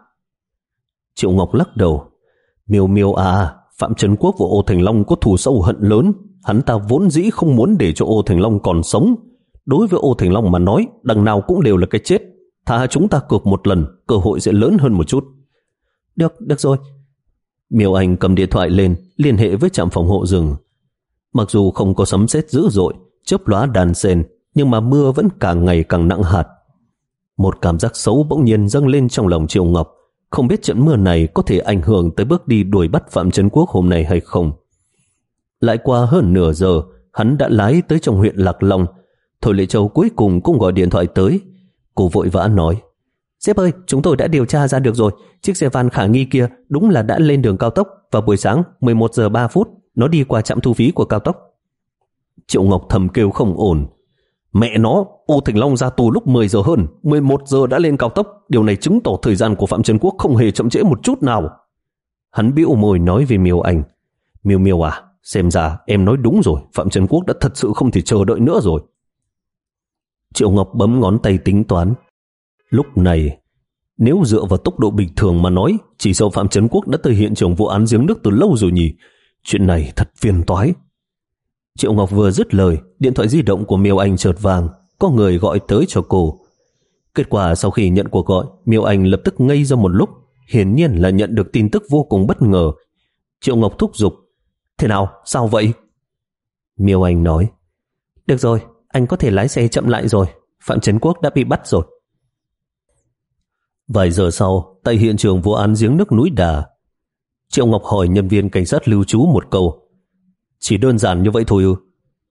Triệu Ngọc lắc đầu. Miêu Miêu à, Phạm Trấn Quốc và Ô Thành Long có thù sâu hận lớn, hắn ta vốn dĩ không muốn để cho Ô Thành Long còn sống. Đối với Ô Thành Long mà nói, đằng nào cũng đều là cái chết. Thà chúng ta cược một lần, cơ hội sẽ lớn hơn một chút. Được, được rồi. Miêu Anh cầm điện thoại lên, liên hệ với trạm phòng hộ rừng. Mặc dù không có sấm sét dữ dội, chớp lóa đàn sen, nhưng mà mưa vẫn càng ngày càng nặng hạt. Một cảm giác xấu bỗng nhiên dâng lên trong lòng Triệu Ngọc, không biết trận mưa này có thể ảnh hưởng tới bước đi đuổi bắt Phạm Trấn Quốc hôm nay hay không. Lại qua hơn nửa giờ, hắn đã lái tới trong huyện Lạc Long. Thôi Lệ Châu cuối cùng cũng gọi điện thoại tới. Cô vội vã nói: Sếp ơi, chúng tôi đã điều tra ra được rồi. Chiếc xe van khả nghi kia đúng là đã lên đường cao tốc vào buổi sáng mười một giờ ba phút. Nó đi qua trạm thu phí của cao tốc. Triệu Ngọc thầm kêu không ổn. Mẹ nó, Ô Thành Long ra tù lúc mười giờ hơn, mười một giờ đã lên cao tốc. Điều này chứng tỏ thời gian của Phạm Trấn Quốc không hề chậm trễ một chút nào. Hắn bĩu môi nói với Miêu Anh: Miêu Miêu à, xem ra em nói đúng rồi, Phạm Trấn Quốc đã thật sự không thể chờ đợi nữa rồi. Triệu Ngọc bấm ngón tay tính toán. Lúc này, nếu dựa vào tốc độ bình thường mà nói, chỉ sợ Phạm Trấn Quốc đã tới hiện trường vụ án giếng nước từ lâu rồi nhỉ. Chuyện này thật phiền toái. Triệu Ngọc vừa dứt lời, điện thoại di động của Miêu Anh chợt vang, có người gọi tới cho cô. Kết quả sau khi nhận cuộc gọi, Miêu Anh lập tức ngây ra một lúc, hiển nhiên là nhận được tin tức vô cùng bất ngờ. Triệu Ngọc thúc giục: Thế nào, sao vậy? Miêu Anh nói: Được rồi, anh có thể lái xe chậm lại rồi, Phạm Trấn Quốc đã bị bắt rồi. Vài giờ sau, tại hiện trường vụ án giếng nước núi Đà, Triệu Ngọc hỏi nhân viên cảnh sát lưu trú một câu: Chỉ đơn giản như vậy thôi ư?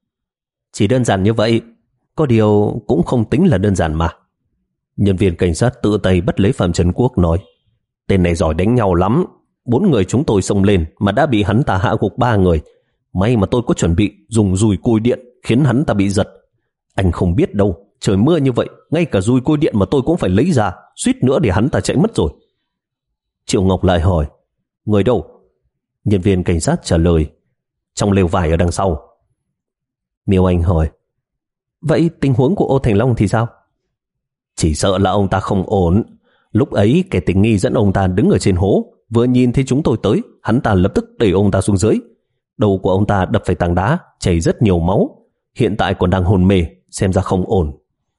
Chỉ đơn giản như vậy, có điều cũng không tính là đơn giản mà. Nhân viên cảnh sát tự tay bắt lấy Phạm Trấn Quốc nói: Tên này giỏi đánh nhau lắm. Bốn người chúng tôi xông lên mà đã bị hắn ta hạ gục ba người. May mà tôi có chuẩn bị dùng dùi cui điện khiến hắn ta bị giật. Anh không biết đâu, trời mưa như vậy, ngay cả dùi cui điện mà tôi cũng phải lấy ra, suýt nữa để hắn ta chạy mất rồi. Triệu Ngọc lại hỏi: Người đâu? Nhân viên cảnh sát trả lời: Trong lều vải ở đằng sau. Miêu Anh hỏi: Vậy tình huống của Ô Thành Long thì sao? Chỉ sợ là ông ta không ổn. Lúc ấy kẻ tình nghi dẫn ông ta đứng ở trên hố, vừa nhìn thấy chúng tôi tới, hắn ta lập tức đẩy ông ta xuống dưới. Đầu của ông ta đập phải tảng đá, chảy rất nhiều máu, hiện tại còn đang hôn mê, xem ra không ổn.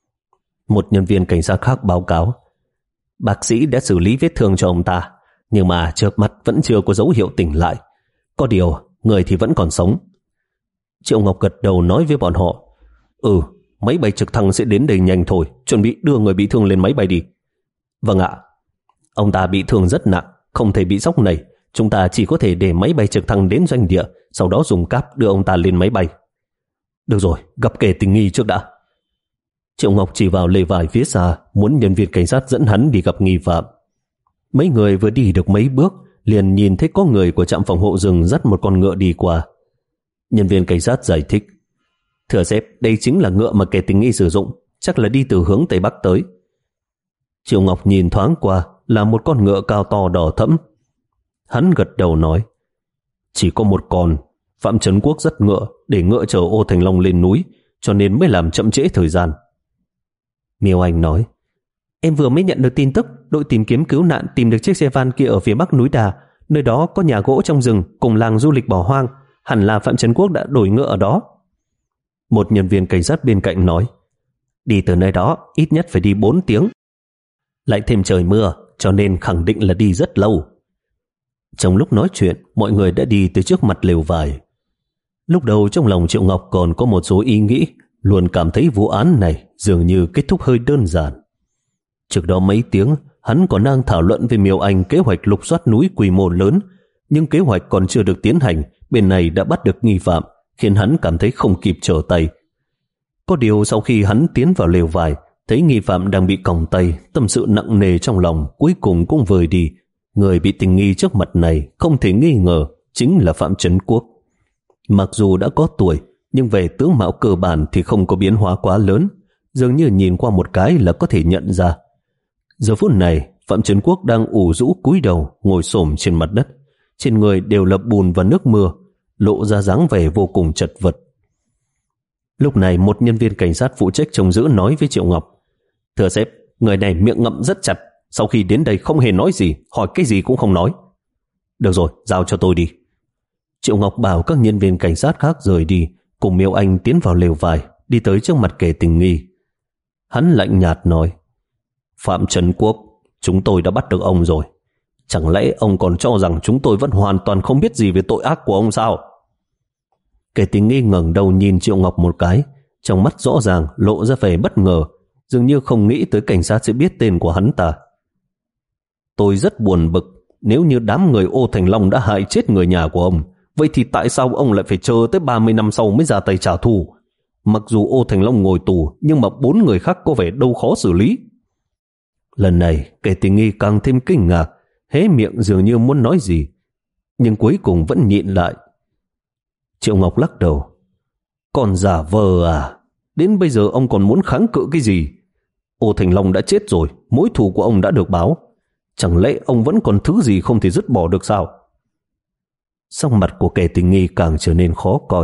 Một nhân viên cảnh sát khác báo cáo: Bác sĩ đã xử lý vết thương cho ông ta, nhưng mà chớp mắt vẫn chưa có dấu hiệu tỉnh lại. Có điều, người thì vẫn còn sống. Triệu Ngọc gật đầu nói với bọn họ: Ừ, máy bay trực thăng sẽ đến đây nhanh thôi, chuẩn bị đưa người bị thương lên máy bay đi. Vâng ạ. Ông ta bị thương rất nặng, không thể bị sốc này. Chúng ta chỉ có thể để máy bay trực thăng đến doanh địa, sau đó dùng cáp đưa ông ta lên máy bay. Được rồi, gặp kẻ tình nghi trước đã. Triệu Ngọc chỉ vào lề vải phía xa, muốn nhân viên cảnh sát dẫn hắn đi gặp nghi phạm. Mấy người vừa đi được mấy bước, liền nhìn thấy có người của trạm phòng hộ rừng dắt một con ngựa đi qua. Nhân viên cảnh sát giải thích: Thưa sếp, đây chính là ngựa mà kẻ tình nghi sử dụng, chắc là đi từ hướng Tây Bắc tới. Triệu Ngọc nhìn thoáng qua là một con ngựa cao to đỏ thẫm. Hắn gật đầu nói: Chỉ có một con. Phạm Trấn Quốc dắt ngựa để ngựa chở Ô Thành Long lên núi, cho nên mới làm chậm trễ thời gian. Miêu Anh nói: Em vừa mới nhận được tin tức đội tìm kiếm cứu nạn tìm được chiếc xe van kia ở phía bắc núi Đà, nơi đó có nhà gỗ trong rừng cùng làng du lịch bỏ hoang, hẳn là Phạm Trấn Quốc đã đổi ngựa ở đó. Một nhân viên cảnh sát bên cạnh nói: Đi từ nơi đó ít nhất phải đi bốn tiếng. Lại thêm trời mưa, cho nên khẳng định là đi rất lâu. Trong lúc nói chuyện, mọi người đã đi tới trước mặt lều vải. Lúc đầu trong lòng Triệu Ngọc còn có một số ý nghĩ, luôn cảm thấy vụ án này dường như kết thúc hơi đơn giản. Trước đó mấy tiếng, hắn còn đang thảo luận về Miêu Anh kế hoạch lục soát núi quy mô lớn, nhưng kế hoạch còn chưa được tiến hành, bên này đã bắt được nghi phạm, khiến hắn cảm thấy không kịp trở tay. Có điều sau khi hắn tiến vào lều vải, thấy nghi phạm đang bị còng tay, tâm sự nặng nề trong lòng cuối cùng cũng vơi đi. Người bị tình nghi trước mặt này không thể nghi ngờ chính là Phạm Trấn Quốc. Mặc dù đã có tuổi, nhưng về tướng mạo cơ bản thì không có biến hóa quá lớn, dường như nhìn qua một cái là có thể nhận ra. Giờ phút này, Phạm Trấn Quốc đang ủ rũ cúi đầu, ngồi xổm trên mặt đất, trên người đều là bùn và nước mưa, lộ ra dáng vẻ vô cùng chật vật. Lúc này một nhân viên cảnh sát phụ trách trông giữ nói với Triệu Ngọc: Thưa sếp, người này miệng ngậm rất chặt, sau khi đến đây không hề nói gì, hỏi cái gì cũng không nói. Được rồi, giao cho tôi đi. Triệu Ngọc bảo các nhân viên cảnh sát khác rời đi, cùng Miêu Anh tiến vào lều vải, đi tới trước mặt kẻ tình nghi. Hắn lạnh nhạt nói: Phạm Trấn Quốc, chúng tôi đã bắt được ông rồi. Chẳng lẽ ông còn cho rằng chúng tôi vẫn hoàn toàn không biết gì về tội ác của ông sao? Kẻ tình nghi ngẩng đầu nhìn Triệu Ngọc một cái, trong mắt rõ ràng lộ ra vẻ bất ngờ, dường như không nghĩ tới cảnh sát sẽ biết tên của hắn ta. Tôi rất buồn bực, nếu như đám người Ô Thành Long đã hại chết người nhà của ông, vậy thì tại sao ông lại phải chờ tới ba mươi năm sau mới ra tay trả thù? Mặc dù Ô Thành Long ngồi tù, nhưng mà bốn người khác có vẻ đâu khó xử lý. Lần này, kẻ tình nghi càng thêm kinh ngạc, hé miệng dường như muốn nói gì, nhưng cuối cùng vẫn nhịn lại. Triệu Ngọc lắc đầu: Còn giả vờ à? Đến bây giờ ông còn muốn kháng cự cái gì? Ô Thành Long đã chết rồi, mối thù của ông đã được báo. Chẳng lẽ ông vẫn còn thứ gì không thể dứt bỏ được sao? Sắc mặt của kẻ tình nghi càng trở nên khó coi.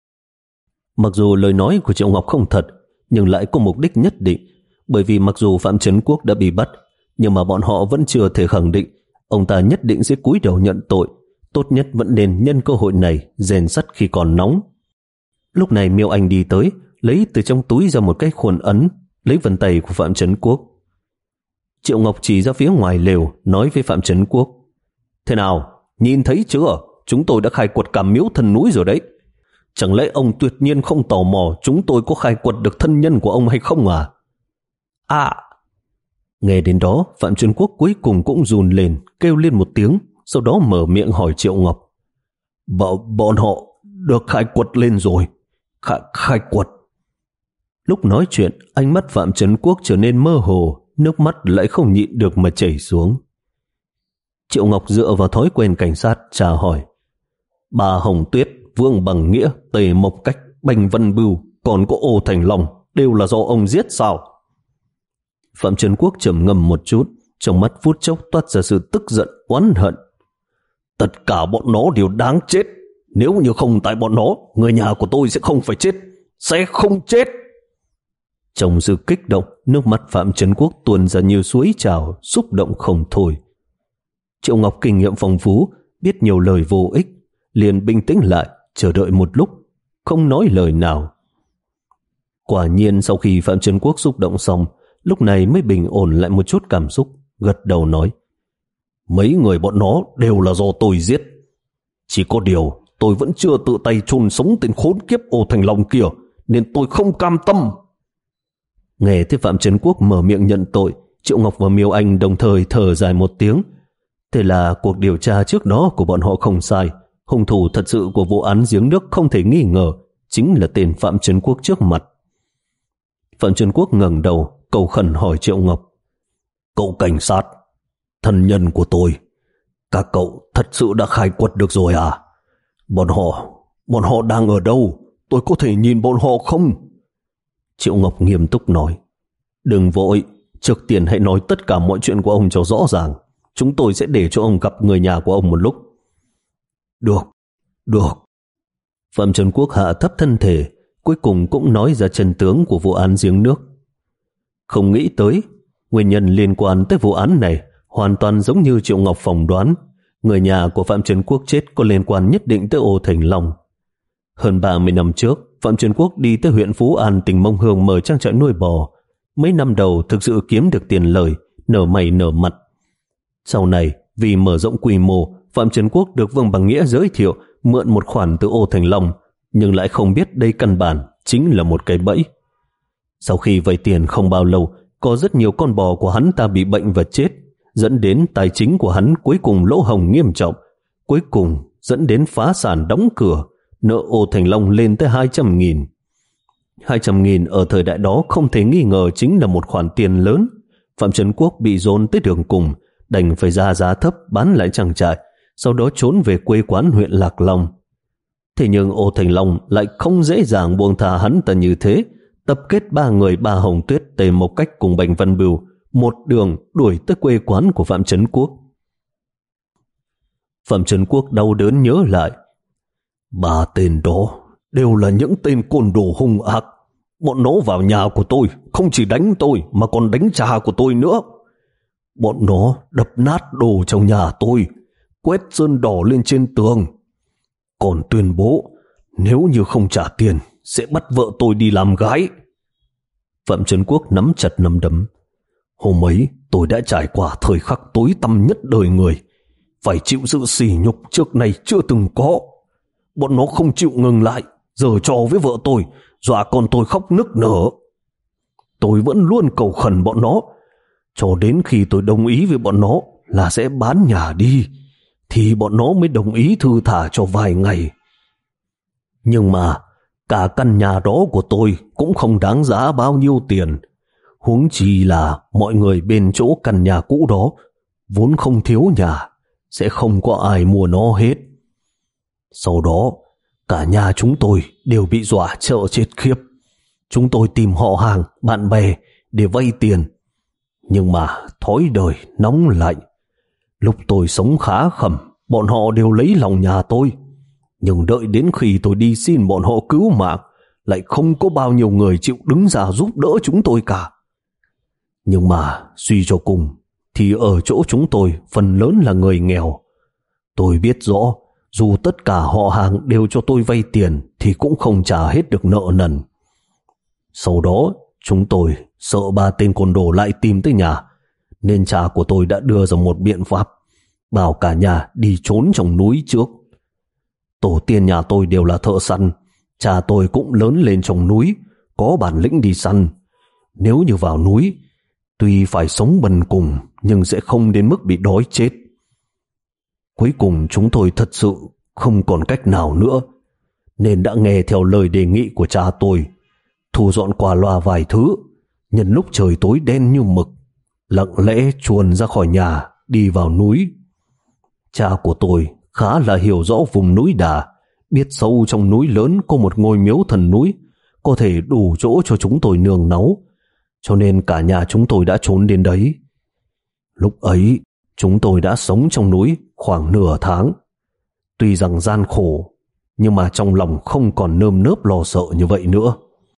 Mặc dù lời nói của Triệu Ngọc không thật, nhưng lại có mục đích nhất định. Bởi vì mặc dù Phạm Trấn Quốc đã bị bắt, nhưng mà bọn họ vẫn chưa thể khẳng định ông ta nhất định sẽ cúi đầu nhận tội. Tốt nhất vẫn nên nhân cơ hội này rèn sắt khi còn nóng. Lúc này Miêu Anh đi tới, lấy từ trong túi ra một cái khuôn ấn, lấy vân tay của Phạm Trấn Quốc. Triệu Ngọc chỉ ra phía ngoài lều, nói với Phạm Trấn Quốc: Thế nào, nhìn thấy chưa? Chúng tôi đã khai quật cả miếu thần núi rồi đấy. Chẳng lẽ ông tuyệt nhiên không tò mò chúng tôi có khai quật được thân nhân của ông hay không à? À! Nghe đến đó, Phạm Trấn Quốc cuối cùng cũng run lên, kêu lên một tiếng, sau đó mở miệng hỏi Triệu Ngọc: Bọn, bọn họ được khai quật lên rồi. Khai, khai quật. Lúc nói chuyện, ánh mắt Phạm Trấn Quốc trở nên mơ hồ, nước mắt lại không nhịn được mà chảy xuống. Triệu Ngọc dựa vào thói quen cảnh sát trả hỏi: Bà Hồng Tuyết, Vương Bằng Nghĩa, Tề Mộc Cách, Bành Văn Bưu, còn có Ô Thành Long đều là do ông giết sao? Phạm Trấn Quốc trầm ngâm một chút, trong mắt phút chốc toát ra sự tức giận, oán hận. Tất cả bọn nó đều đáng chết. Nếu như không tại bọn nó, người nhà của tôi sẽ không phải chết. Sẽ không chết. Trong sự kích động, nước mắt Phạm Trấn Quốc tuôn ra như suối trào, xúc động không thôi. Triệu Ngọc kinh nghiệm phong phú, biết nhiều lời vô ích, liền bình tĩnh lại, chờ đợi một lúc, không nói lời nào. Quả nhiên sau khi Phạm Trấn Quốc xúc động xong, lúc này mới bình ổn lại một chút cảm xúc, gật đầu nói: Mấy người bọn nó đều là do tôi giết. Chỉ có điều tôi vẫn chưa tự tay chôn sống tên khốn kiếp Ô Thành Long kia, nên tôi không cam tâm. Nghe thấy Phạm Trấn Quốc mở miệng nhận tội, Triệu Ngọc và Miêu Anh đồng thời thở dài một tiếng. Thế là cuộc điều tra trước đó của bọn họ không sai. Hung thủ thật sự của vụ án giếng nước không thể nghi ngờ chính là tên Phạm Trấn Quốc trước mặt. Phạm Trấn Quốc ngẩng đầu, cầu khẩn hỏi Triệu Ngọc: Cậu cảnh sát, thân nhân của tôi, các cậu thật sự đã khai quật được rồi à? Bọn họ, bọn họ đang ở đâu? Tôi có thể nhìn bọn họ không? Triệu Ngọc nghiêm túc nói: Đừng vội, trước tiên hãy nói tất cả mọi chuyện của ông cho rõ ràng. Chúng tôi sẽ để cho ông gặp người nhà của ông một lúc. Được, được. Phạm Trấn Quốc hạ thấp thân thể, cuối cùng cũng nói ra chân tướng của vụ án giếng nước. Không nghĩ tới, nguyên nhân liên quan tới vụ án này hoàn toàn giống như Triệu Ngọc phỏng đoán. Người nhà của Phạm Trấn Quốc chết có liên quan nhất định tới Ô Thành Long. Hơn ba mươi năm trước, Phạm Trấn Quốc đi tới huyện Phú An, tỉnh Mông Hương mở trang trại nuôi bò. Mấy năm đầu thực sự kiếm được tiền lời, nở mày nở mặt. Sau này, vì mở rộng quy mô, Phạm Trấn Quốc được Vương Bằng Nghĩa giới thiệu mượn một khoản từ Ô Thành Long, nhưng lại không biết đây căn bản chính là một cái bẫy. Sau khi vay tiền không bao lâu, có rất nhiều con bò của hắn ta bị bệnh và chết, dẫn đến tài chính của hắn cuối cùng lỗ hổng nghiêm trọng, cuối cùng dẫn đến phá sản đóng cửa, nợ Ô Thành Long lên tới hai trăm nghìn. hai trăm nghìn ở thời đại đó không thể nghi ngờ chính là một khoản tiền lớn. Phạm Trấn Quốc bị dồn tới đường cùng, đành phải ra giá thấp bán lại trang trại, sau đó trốn về quê quán huyện Lạc Long. Thế nhưng Ô Thành Long lại không dễ dàng buông tha hắn ta như thế, tập kết ba người Ba Hồng Tuyết, Tề Mộc Cách cùng Bành Văn Bưu, một đường đuổi tới quê quán của Phạm Trấn Quốc. Phạm Trấn Quốc đau đớn nhớ lại, ba tên đó đều là những tên côn đồ hung ác. Bọn nó vào nhà của tôi, không chỉ đánh tôi mà còn đánh cha của tôi nữa. Bọn nó đập nát đồ trong nhà tôi, quét sơn đỏ lên trên tường. còn tuyên bố nếu như không trả tiền sẽ bắt vợ tôi đi làm gái. Phạm Trấn Quốc nắm chặt nắm đấm. Hôm ấy tôi đã trải qua thời khắc tối tăm nhất đời người, phải chịu sự sỉ nhục trước nay chưa từng có. Bọn nó không chịu ngừng lại, giở trò với vợ tôi, dọa con tôi khóc nức nở. Tôi vẫn luôn cầu khẩn bọn nó, cho đến khi tôi đồng ý với bọn nó là sẽ bán nhà đi, thì bọn nó mới đồng ý thư thả cho vài ngày. Nhưng mà cả căn nhà đó của tôi cũng không đáng giá bao nhiêu tiền, huống chi là mọi người bên chỗ căn nhà cũ đó vốn không thiếu nhà, sẽ không có ai mua nó hết. Sau đó cả nhà chúng tôi đều bị dọa sợ chết khiếp. Chúng tôi tìm họ hàng, bạn bè để vay tiền, nhưng mà thói đời nóng lạnh. Lúc tôi sống khá khẩm, bọn họ đều lấy lòng nhà tôi, nhưng đợi đến khi tôi đi xin bọn họ cứu mạng, lại không có bao nhiêu người chịu đứng ra giúp đỡ chúng tôi cả. Nhưng mà suy cho cùng thì ở chỗ chúng tôi phần lớn là người nghèo. Tôi biết rõ dù tất cả họ hàng đều cho tôi vay tiền thì cũng không trả hết được nợ nần. Sau đó chúng tôi sợ ba tên côn đồ lại tìm tới nhà, nên cha của tôi đã đưa ra một biện pháp, bảo cả nhà đi trốn trong núi trước. Tổ tiên nhà tôi đều là thợ săn, cha tôi cũng lớn lên trong núi, có bản lĩnh đi săn. Nếu như vào núi, tuy phải sống bần cùng nhưng sẽ không đến mức bị đói chết. Cuối cùng chúng tôi thật sự không còn cách nào nữa, nên đã nghe theo lời đề nghị của cha tôi, thu dọn qua loa vài thứ, nhân lúc trời tối đen như mực, lặng lẽ chuồn ra khỏi nhà đi vào núi. Cha của tôi khá là hiểu rõ vùng núi đà, biết sâu trong núi lớn có một ngôi miếu thần núi có thể đủ chỗ cho chúng tôi nương náu, cho nên cả nhà chúng tôi đã trốn đến đấy. Lúc ấy chúng tôi đã sống trong núi khoảng nửa tháng. Tuy rằng gian khổ, nhưng mà trong lòng không còn nơm nớp lo sợ như vậy nữa.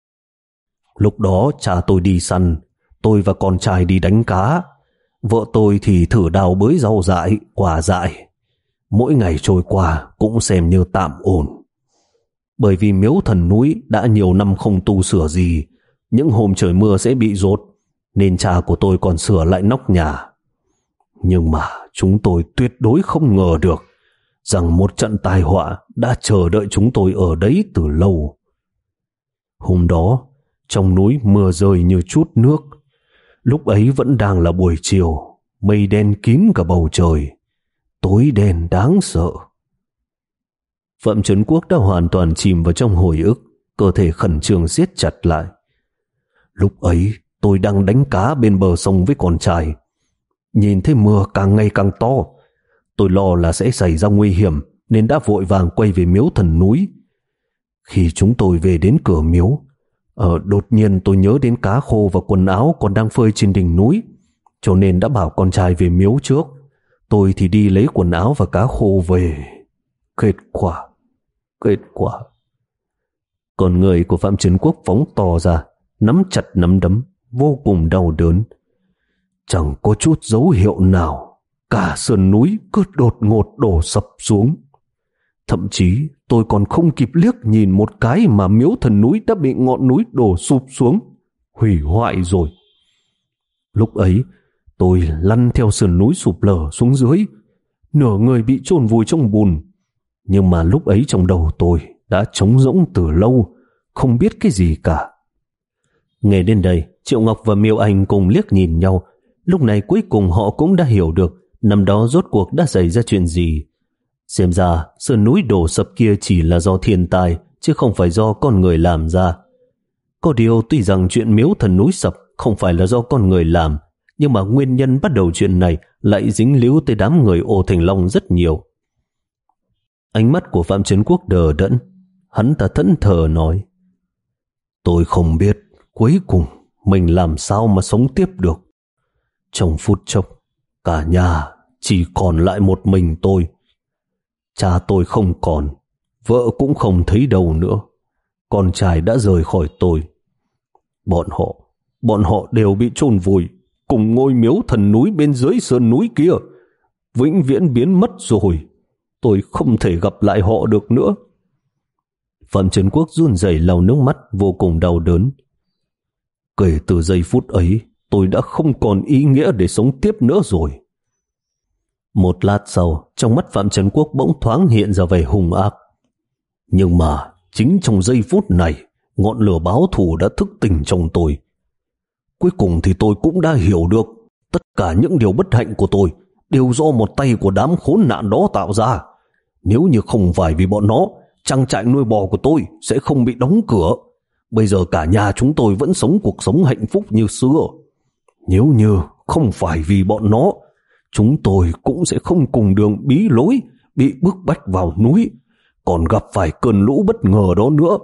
Lúc đó cha tôi đi săn, tôi và con trai đi đánh cá, vợ tôi thì thử đào bới rau dại, quả dại. Mỗi ngày trôi qua cũng xem như tạm ổn. Bởi vì miếu thần núi đã nhiều năm không tu sửa gì, những hôm trời mưa sẽ bị dột, nên cha của tôi còn sửa lại nóc nhà. Nhưng mà chúng tôi tuyệt đối không ngờ được rằng một trận tai họa đã chờ đợi chúng tôi ở đấy từ lâu. Hôm đó, trong núi mưa rơi như chút nước. Lúc ấy vẫn đang là buổi chiều, mây đen kín cả bầu trời, tối đen đáng sợ. Phạm Trấn Quốc đã hoàn toàn chìm vào trong hồi ức, cơ thể khẩn trương siết chặt lại. Lúc ấy tôi đang đánh cá bên bờ sông với con trai. Nhìn thấy mưa càng ngày càng to, tôi lo là sẽ xảy ra nguy hiểm nên đã vội vàng quay về miếu thần núi. Khi chúng tôi về đến cửa miếu, ở đột nhiên tôi nhớ đến cá khô và quần áo còn đang phơi trên đỉnh núi, cho nên đã bảo con trai về miếu trước. Tôi thì đi lấy quần áo và cá khô về. Kết quả, kết quả. Còn người của Phạm Trấn Quốc phóng to ra, nắm chặt nắm đấm, vô cùng đau đớn. Chẳng có chút dấu hiệu nào, cả sườn núi cứ đột ngột đổ sập xuống. Thậm chí tôi còn không kịp liếc nhìn một cái mà miếu thần núi đã bị ngọn núi đổ sụp xuống, hủy hoại rồi. Lúc ấy tôi lăn theo sườn núi sụp lở xuống dưới, nửa người bị chôn vùi trong bùn. Nhưng mà lúc ấy trong đầu tôi đã trống rỗng từ lâu, không biết cái gì cả. Nghe đến đây, Triệu Ngọc và Miêu Anh cùng liếc nhìn nhau. Lúc này cuối cùng họ cũng đã hiểu được năm đó rốt cuộc đã xảy ra chuyện gì. Xem ra sườn núi đổ sập kia chỉ là do thiên tai, chứ không phải do con người làm ra. Có điều tuy rằng chuyện miếu thần núi sập không phải là do con người làm, nhưng mà nguyên nhân bắt đầu chuyện này lại dính líu tới đám người Ô Thành Long rất nhiều. Ánh mắt của Phạm Trấn Quốc đờ đẫn, hắn ta thẫn thờ nói: Tôi không biết cuối cùng mình làm sao mà sống tiếp được. Trong phút chốc, cả nhà chỉ còn lại một mình tôi. Cha tôi không còn, vợ cũng không thấy đâu nữa. Con trai đã rời khỏi tôi. Bọn họ, bọn họ đều bị chôn vùi cùng ngôi miếu thần núi bên dưới sơn núi kia, vĩnh viễn biến mất rồi. tôi không thể gặp lại họ được nữa. Phạm Trấn Quốc run rẩy lau nước mắt vô cùng đau đớn. Kể từ giây phút ấy, tôi đã không còn ý nghĩa để sống tiếp nữa rồi. Một lát sau, trong mắt Phạm Trấn Quốc bỗng thoáng hiện ra vẻ hung ác. Nhưng mà, chính trong giây phút này, ngọn lửa báo thù đã thức tỉnh trong tôi. Cuối cùng thì tôi cũng đã hiểu được tất cả những điều bất hạnh của tôi đều do một tay của đám khốn nạn đó tạo ra. Nếu như không phải vì bọn nó, trang trại nuôi bò của tôi sẽ không bị đóng cửa. Bây giờ cả nhà chúng tôi vẫn sống cuộc sống hạnh phúc như xưa. Nếu như không phải vì bọn nó, chúng tôi cũng sẽ không cùng đường bí lối, bị bức bách vào núi, còn gặp phải cơn lũ bất ngờ đó nữa.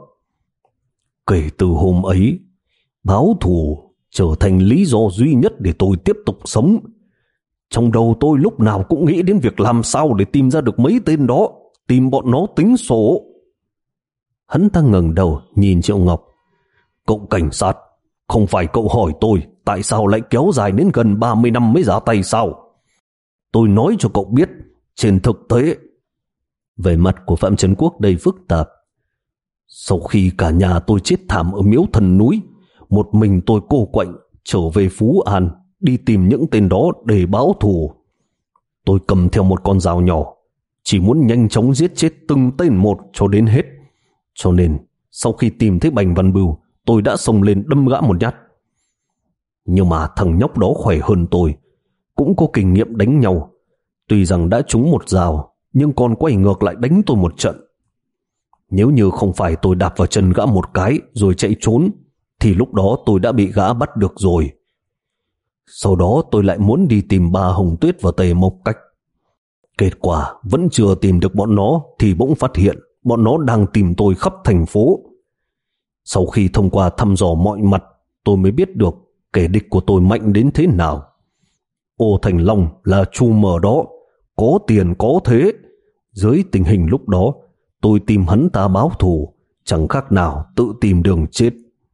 Kể từ hôm ấy, báo thù trở thành lý do duy nhất để tôi tiếp tục sống. Trong đầu tôi lúc nào cũng nghĩ đến việc làm sao để tìm ra được mấy tên đó, tìm bọn nó tính sổ. Hắn ta ngẩng đầu nhìn Triệu Ngọc. Cậu cảnh sát, không phải cậu hỏi tôi tại sao lại kéo dài đến gần ba mươi năm mới ra tay sao? Tôi nói cho cậu biết, trên thực tế... Vẻ mặt của Phạm Trấn Quốc đầy phức tạp. Sau khi cả nhà tôi chết thảm ở miếu thần núi, một mình tôi cô quạnh trở về Phú An, đi tìm những tên đó để báo thù. Tôi cầm theo một con dao nhỏ, chỉ muốn nhanh chóng giết chết từng tên một cho đến hết. Cho nên, sau khi tìm thấy Bành Văn Bưu, tôi đã xông lên đâm gã một nhát. Nhưng mà thằng nhóc đó khỏe hơn tôi, cũng có kinh nghiệm đánh nhau. Tuy rằng đã trúng một dao, nhưng còn quay ngược lại đánh tôi một trận. Nếu như không phải tôi đạp vào chân gã một cái rồi chạy trốn, thì lúc đó tôi đã bị gã bắt được rồi. Sau đó tôi lại muốn đi tìm bà Hồng Tuyết và Tề Mộc Cách. Kết quả vẫn chưa tìm được bọn nó thì bỗng phát hiện bọn nó đang tìm tôi khắp thành phố. Sau khi thông qua thăm dò mọi mặt, tôi mới biết được kẻ địch của tôi mạnh đến thế nào. Ô Thành Long là chu mờ đó, có tiền có thế. Dưới tình hình lúc đó, tôi tìm hắn ta báo thù, chẳng khác nào tự tìm đường chết.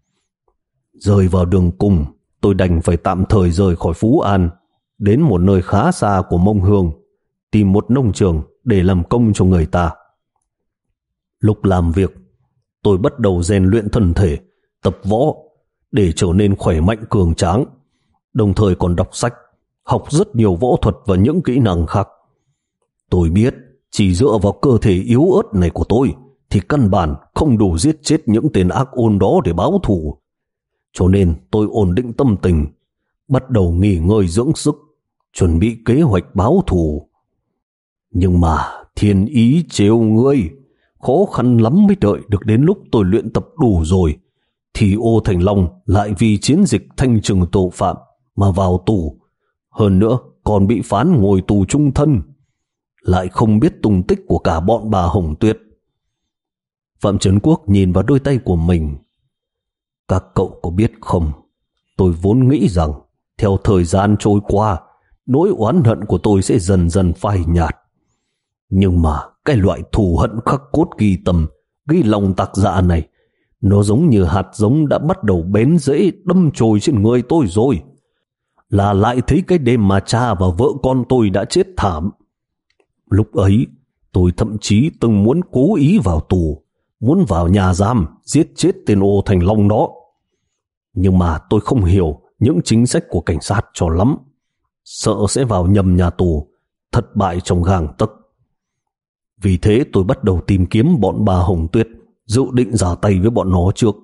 Rơi vào đường cùng, tôi đành phải tạm thời rời khỏi Phú An, đến một nơi khá xa của Mông Hương, tìm một nông trường để làm công cho người ta. Lúc làm việc, tôi bắt đầu rèn luyện thân thể, tập võ để trở nên khỏe mạnh cường tráng, đồng thời còn đọc sách, học rất nhiều võ thuật và những kỹ năng khác. Tôi biết chỉ dựa vào cơ thể yếu ớt này của tôi thì căn bản không đủ giết chết những tên ác ôn đó để báo thù. Cho nên tôi ổn định tâm tình, bắt đầu nghỉ ngơi dưỡng sức, chuẩn bị kế hoạch báo thù. Nhưng mà thiên ý trêu ngươi, khó khăn lắm mới đợi được đến lúc tôi luyện tập đủ rồi, thì Ô Thành Long lại vì chiến dịch thanh trừng tội phạm mà vào tù. Hơn nữa còn bị phán ngồi tù chung thân, lại không biết tung tích của cả bọn bà Hồng Tuyết. Phạm Trấn Quốc nhìn vào đôi tay của mình. Các cậu có biết không, tôi vốn nghĩ rằng theo thời gian trôi qua, nỗi oán hận của tôi sẽ dần dần phai nhạt. Nhưng mà cái loại thù hận khắc cốt ghi tâm, ghi lòng tạc dạ này, nó giống như hạt giống đã bắt đầu bén rễ đâm chồi trên người tôi rồi. Là lại thấy cái đêm mà cha và vợ con tôi đã chết thảm. Lúc ấy, tôi thậm chí từng muốn cố ý vào tù, muốn vào nhà giam, giết chết tên Ô Thành Long đó. Nhưng mà tôi không hiểu những chính sách của cảnh sát cho lắm. Sợ sẽ vào nhầm nhà tù, thất bại trong gang tấc. Vì thế tôi bắt đầu tìm kiếm bọn bà Hồng Tuyết, dự định ra tay với bọn nó trước.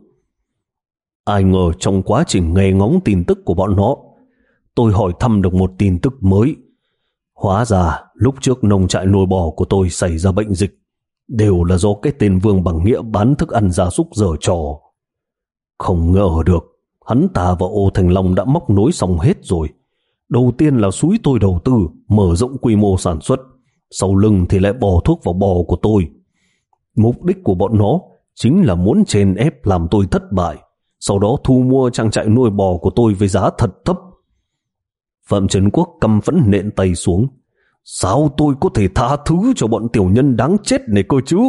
Ai ngờ trong quá trình nghe ngóng tin tức của bọn nó, tôi hỏi thăm được một tin tức mới. Hóa ra lúc trước nông trại nuôi bò của tôi xảy ra bệnh dịch, đều là do cái tên Vương Bằng Nghĩa bán thức ăn gia súc giở trò. Không ngờ được, hắn ta và Ô Thành Long đã móc nối xong hết rồi. Đầu tiên là xúi tôi đầu tư, mở rộng quy mô sản xuất, sau lưng thì lại bỏ thuốc vào bò của tôi. Mục đích của bọn nó chính là muốn chèn ép làm tôi thất bại, sau đó thu mua trang trại nuôi bò của tôi với giá thật thấp. Phạm Trấn Quốc căm phẫn nện tay xuống. Sao tôi có thể tha thứ cho bọn tiểu nhân đáng chết này cơ chứ?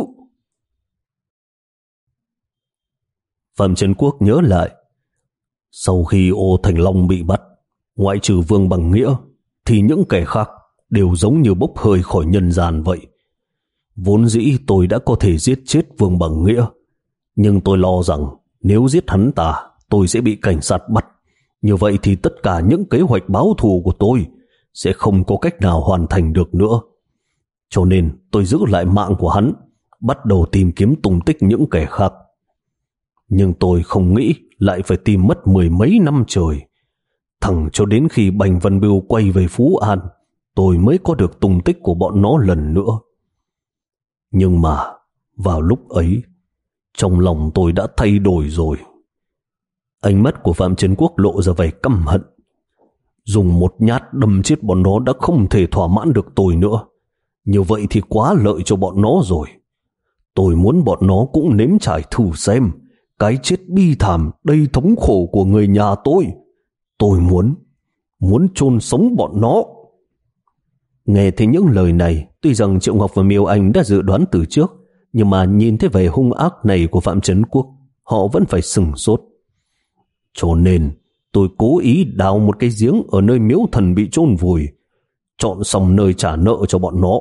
Phạm Trấn Quốc nhớ lại, sau khi Ô Thành Long bị bắt, ngoại trừ Vương Bằng Nghĩa, thì những kẻ khác đều giống như bốc hơi khỏi nhân gian vậy. Vốn dĩ tôi đã có thể giết chết Vương Bằng Nghĩa, nhưng tôi lo rằng nếu giết hắn ta, tôi sẽ bị cảnh sát bắt. Như vậy thì tất cả những kế hoạch báo thù của tôi sẽ không có cách nào hoàn thành được nữa. Cho nên tôi giữ lại mạng của hắn, bắt đầu tìm kiếm tung tích những kẻ khác. Nhưng tôi không nghĩ lại phải tìm mất mười mấy năm trời. Thẳng cho đến khi Bành Văn Bưu quay về Phú An, tôi mới có được tung tích của bọn nó lần nữa. Nhưng mà vào lúc ấy, trong lòng tôi đã thay đổi rồi. Ánh mắt của Phạm Trấn Quốc lộ ra vẻ căm hận. Dùng một nhát đâm chết bọn nó đã không thể thỏa mãn được tôi nữa. Như vậy thì quá lợi cho bọn nó rồi. Tôi muốn bọn nó cũng nếm trải thử xem cái chết bi thảm đầy thống khổ của người nhà tôi. Tôi muốn, muốn chôn sống bọn nó. Nghe thấy những lời này, tuy rằng Triệu Ngọc và Miêu Anh đã dự đoán từ trước, nhưng mà nhìn thấy vẻ hung ác này của Phạm Trấn Quốc, họ vẫn phải sửng sốt. Cho nên tôi cố ý đào một cái giếng ở nơi miếu thần bị chôn vùi, chọn xong nơi trả nợ cho bọn nó.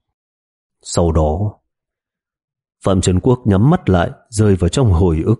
Sau đó, Phạm Trấn Quốc nhắm mắt lại, rơi vào trong hồi ức.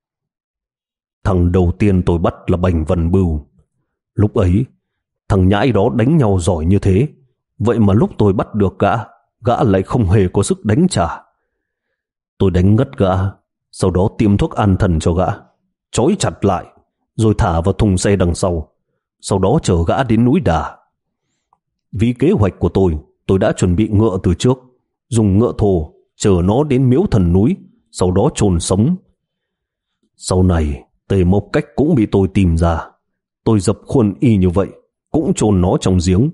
Thằng đầu tiên tôi bắt là Bành Văn Bưu. Lúc ấy, thằng nhãi đó đánh nhau giỏi như thế, vậy mà lúc tôi bắt được gã, gã lại không hề có sức đánh trả. Tôi đánh ngất gã, sau đó tiêm thuốc an thần cho gã, trói chặt lại, rồi thả vào thùng xe đằng sau, sau đó chở gã đến núi Đà. Vì kế hoạch của tôi, tôi đã chuẩn bị ngựa từ trước, dùng ngựa thồ chở nó đến miếu thần núi, sau đó chôn sống. Sau này, Tề Mộc Cách cũng bị tôi tìm ra. Tôi dập khuôn y như vậy, cũng chôn nó trong giếng.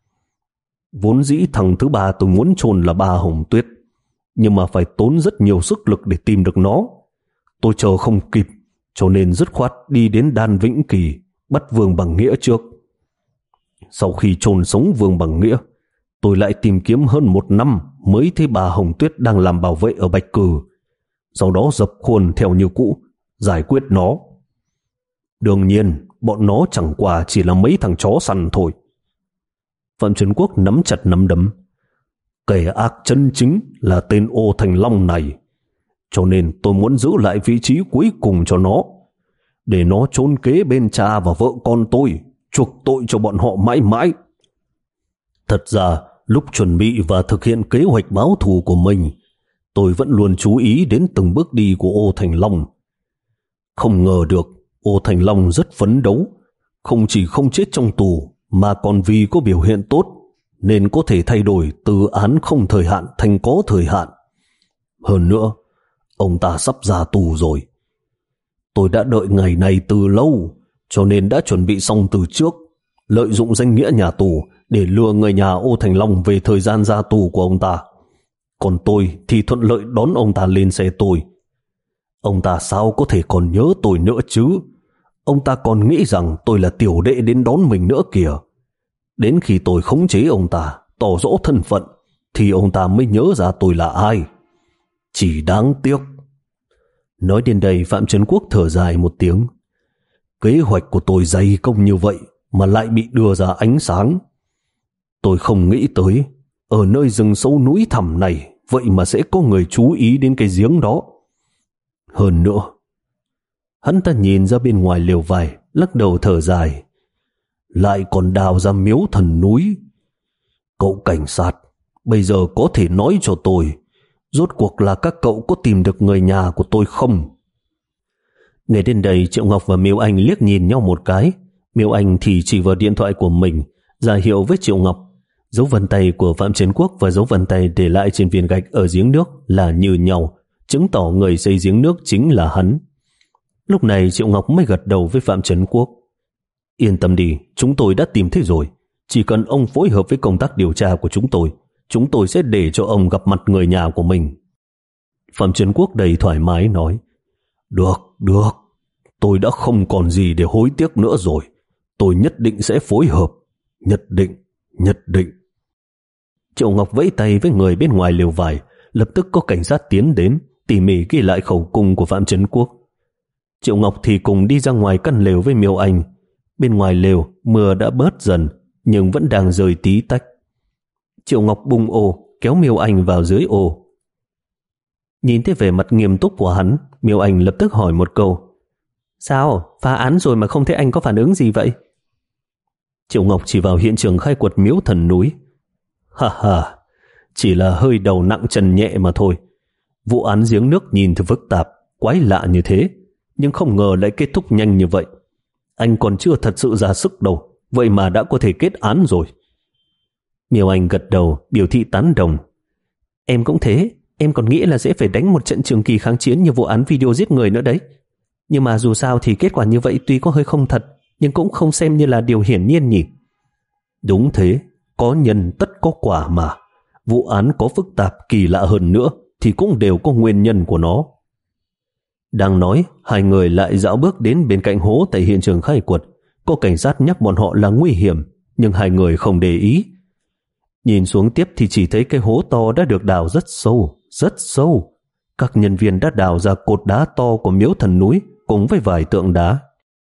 Vốn dĩ thằng thứ ba tôi muốn chôn là Ba Hồng Tuyết, nhưng mà phải tốn rất nhiều sức lực để tìm được nó. Tôi chờ không kịp, cho nên dứt khoát đi đến Đan Vĩnh Kỳ, bắt Vương Bằng Nghĩa trước. Sau khi chôn sống Vương Bằng Nghĩa, tôi lại tìm kiếm hơn một năm mới thấy bà Hồng Tuyết đang làm bảo vệ ở Bạch Cừ. Sau đó dập khuôn theo như cũ, giải quyết nó. Đương nhiên, bọn nó chẳng qua chỉ là mấy thằng chó săn thôi. Phạm Trấn Quốc nắm chặt nắm đấm. Kẻ ác chân chính là tên Ô Thành Long này. Cho nên tôi muốn giữ lại vị trí cuối cùng cho nó, để nó trốn kế bên cha và vợ con tôi, chuộc tội cho bọn họ mãi mãi. Thật ra, lúc chuẩn bị và thực hiện kế hoạch báo thù của mình, tôi vẫn luôn chú ý đến từng bước đi của Ô Thành Long. Không ngờ được, Ô Thành Long rất phấn đấu, không chỉ không chết trong tù, mà còn vì có biểu hiện tốt, nên có thể thay đổi từ án không thời hạn thành có thời hạn. Hơn nữa, ông ta sắp ra tù rồi. Tôi đã đợi ngày này từ lâu, cho nên đã chuẩn bị xong từ trước, lợi dụng danh nghĩa nhà tù để lừa người nhà Ô Thành Long về thời gian ra tù của ông ta. Còn tôi thì thuận lợi đón ông ta lên xe tôi. Ông ta sao có thể còn nhớ tôi nữa chứ? Ông ta còn nghĩ rằng tôi là tiểu đệ đến đón mình nữa kìa. Đến khi tôi khống chế ông ta, tỏ rõ thân phận, thì ông ta mới nhớ ra tôi là ai. Chỉ đáng tiếc. Nói đến đây, Phạm Trấn Quốc thở dài một tiếng. Kế hoạch của tôi dày công như vậy mà lại bị đưa ra ánh sáng. Tôi không nghĩ tới, ở nơi rừng sâu núi thẳm này, vậy mà sẽ có người chú ý đến cái giếng đó. Hơn nữa, hắn ta nhìn ra bên ngoài lều vải, lắc đầu thở dài. Lại còn đào ra miếu thần núi. Cậu cảnh sát, bây giờ có thể nói cho tôi, rốt cuộc là các cậu có tìm được người nhà của tôi không? Nghe đến đây, Triệu Ngọc và Miêu Anh liếc nhìn nhau một cái. Miêu Anh thì chỉ vào điện thoại của mình, ra hiệu với Triệu Ngọc. Dấu vân tay của Phạm Trấn Quốc và dấu vân tay để lại trên viên gạch ở giếng nước là như nhau, chứng tỏ người xây giếng nước chính là hắn. Lúc này Triệu Ngọc mới gật đầu với Phạm Trấn Quốc. Yên tâm đi, chúng tôi đã tìm thấy rồi. Chỉ cần ông phối hợp với công tác điều tra của chúng tôi, chúng tôi sẽ để cho ông gặp mặt người nhà của mình. Phạm Trấn Quốc đầy thoải mái nói. Được, được. Tôi đã không còn gì để hối tiếc nữa rồi. Tôi nhất định sẽ phối hợp. Nhất định, nhất định. Triệu Ngọc vẫy tay với người bên ngoài lều vải. Lập tức có cảnh sát tiến đến, tỉ mỉ ghi lại khẩu cung của Phạm Trấn Quốc. Triệu Ngọc thì cùng đi ra ngoài căn lều với Miêu Anh. Bên ngoài lều, mưa đã bớt dần, nhưng vẫn đang rơi tí tách. Triệu Ngọc bung ô, kéo Miêu Anh vào dưới ô. Nhìn thấy vẻ mặt nghiêm túc của hắn, Miêu Anh lập tức hỏi một câu. Sao? Phá án rồi mà không thấy anh có phản ứng gì vậy? Triệu Ngọc chỉ vào hiện trường khai quật miếu thần núi. Ha ha, chỉ là hơi đầu nặng chân nhẹ mà thôi. Vụ án giếng nước nhìn thì phức tạp, quái lạ như thế, nhưng không ngờ lại kết thúc nhanh như vậy. Anh còn chưa thật sự ra sức đâu, vậy mà đã có thể kết án rồi. Miêu Anh gật đầu, biểu thị tán đồng. Em cũng thế, em còn nghĩ là sẽ phải đánh một trận trường kỳ kháng chiến như vụ án video giết người nữa đấy. Nhưng mà dù sao thì kết quả như vậy tuy có hơi không thật, nhưng cũng không xem như là điều hiển nhiên nhỉ. Đúng thế, có nhân tất có quả mà. Vụ án có phức tạp kỳ lạ hơn nữa thì cũng đều có nguyên nhân của nó. Đang nói, hai người lại dạo bước đến bên cạnh hố tại hiện trường khai quật. Có cảnh sát nhắc bọn họ là nguy hiểm, nhưng hai người không để ý. Nhìn xuống tiếp thì chỉ thấy cái hố to đã được đào rất sâu, rất sâu. Các nhân viên đã đào ra cột đá to của miếu thần núi cùng với vài tượng đá.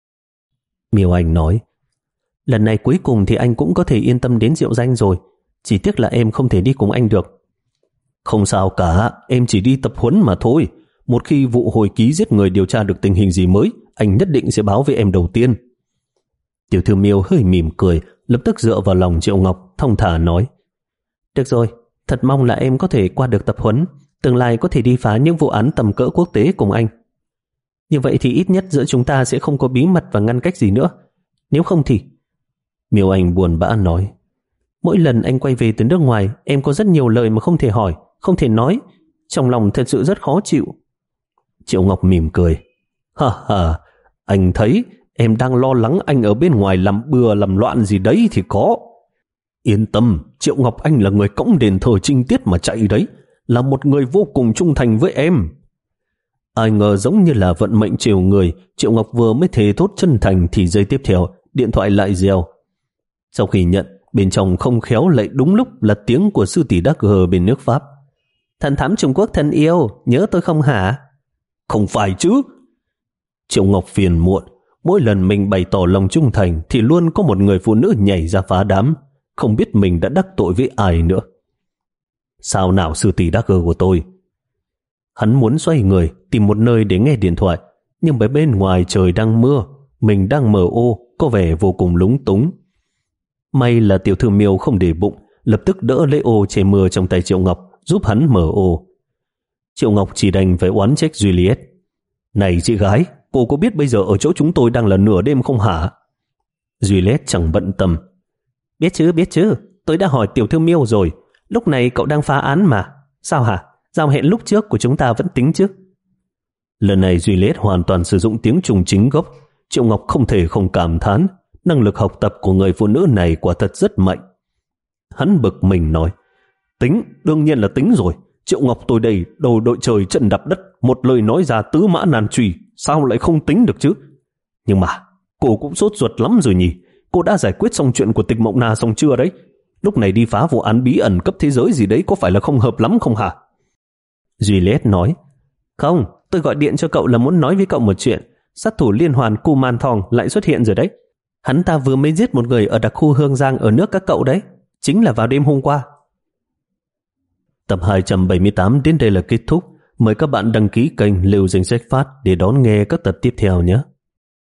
Miêu Anh nói, lần này cuối cùng thì anh cũng có thể yên tâm đến Diệu Danh rồi. Chỉ tiếc là em không thể đi cùng anh được. Không sao cả, em chỉ đi tập huấn mà thôi. Một khi vụ hồi ký giết người điều tra được tình hình gì mới, anh nhất định sẽ báo với em đầu tiên. Tiểu thư Miêu hơi mỉm cười, lập tức dựa vào lòng Triệu Ngọc, thong thả nói, được rồi, thật mong là em có thể qua được tập huấn, tương lai có thể đi phá những vụ án tầm cỡ quốc tế cùng anh. Như vậy thì ít nhất giữa chúng ta sẽ không có bí mật và ngăn cách gì nữa. Nếu không thì... Miêu Anh buồn bã nói, mỗi lần anh quay về từ nước ngoài, em có rất nhiều lời mà không thể hỏi, không thể nói. Trong lòng thật sự rất khó chịu. Triệu Ngọc mỉm cười, ha ha, anh thấy em đang lo lắng anh ở bên ngoài làm bừa làm loạn gì đấy thì có. Yên tâm, Triệu Ngọc anh là người cõng đền thờ trinh tiết mà chạy đấy, là một người vô cùng trung thành với em. Ai ngờ giống như là vận mệnh chiều người, Triệu Ngọc vừa mới thề thốt chân thành thì giây tiếp theo, điện thoại lại reo. Sau khi nhận, bên trong không khéo lại đúng lúc là tiếng của sư tỷ Đắc Gờ bên nước Pháp. Thần thám Trung Quốc thân yêu, nhớ tôi không hả? Không phải chứ. Triệu Ngọc phiền muộn, mỗi lần mình bày tỏ lòng trung thành thì luôn có một người phụ nữ nhảy ra phá đám, không biết mình đã đắc tội với ai nữa. Sao nào sư tỷ Đắc Gờ của tôi? Hắn muốn xoay người tìm một nơi để nghe điện thoại, nhưng bởi bên ngoài trời đang mưa, mình đang mở ô, có vẻ vô cùng lúng túng. May là tiểu thư Miêu không để bụng, lập tức đỡ lấy ô che mưa trong tay Triệu Ngọc, giúp hắn mở ô. Triệu Ngọc chỉ đành phải oán trách Juliet. Này chị gái, cô có biết bây giờ ở chỗ chúng tôi đang là nửa đêm không hả? Juliet chẳng bận tâm. Biết chứ, biết chứ, tôi đã hỏi tiểu thư Miêu rồi, lúc này cậu đang phá án mà. Sao hả? Giao hẹn lúc trước của chúng ta vẫn tính chứ? Lần này Juliet hoàn toàn sử dụng tiếng Trung chính gốc. Triệu Ngọc không thể không cảm thán, năng lực học tập của người phụ nữ này quả thật rất mạnh. Hắn bực mình nói, tính, đương nhiên là tính rồi. Triệu Ngọc tôi đây, đầu đội trời chân đạp đất, một lời nói ra tứ mã nan truy, sao lại không tính được chứ? Nhưng mà, cô cũng sốt ruột lắm rồi nhỉ? Cô đã giải quyết xong chuyện của Tịch Mộng Na xong chưa đấy? Lúc này đi phá vụ án bí ẩn cấp thế giới gì đấy có phải là không hợp lắm không hả? Juliet nói, không, tôi gọi điện cho cậu là muốn nói với cậu một chuyện. Sát thủ liên hoàn Kuman Thong lại xuất hiện rồi đấy. Hắn ta vừa mới giết một người ở đặc khu Hương Giang ở nước các cậu đấy, chính là vào đêm hôm qua. Tập hai trăm bảy mươi tám đến đây là kết thúc. Mời các bạn đăng ký kênh Lưu Danh Sách Phát để đón nghe các tập tiếp theo nhé.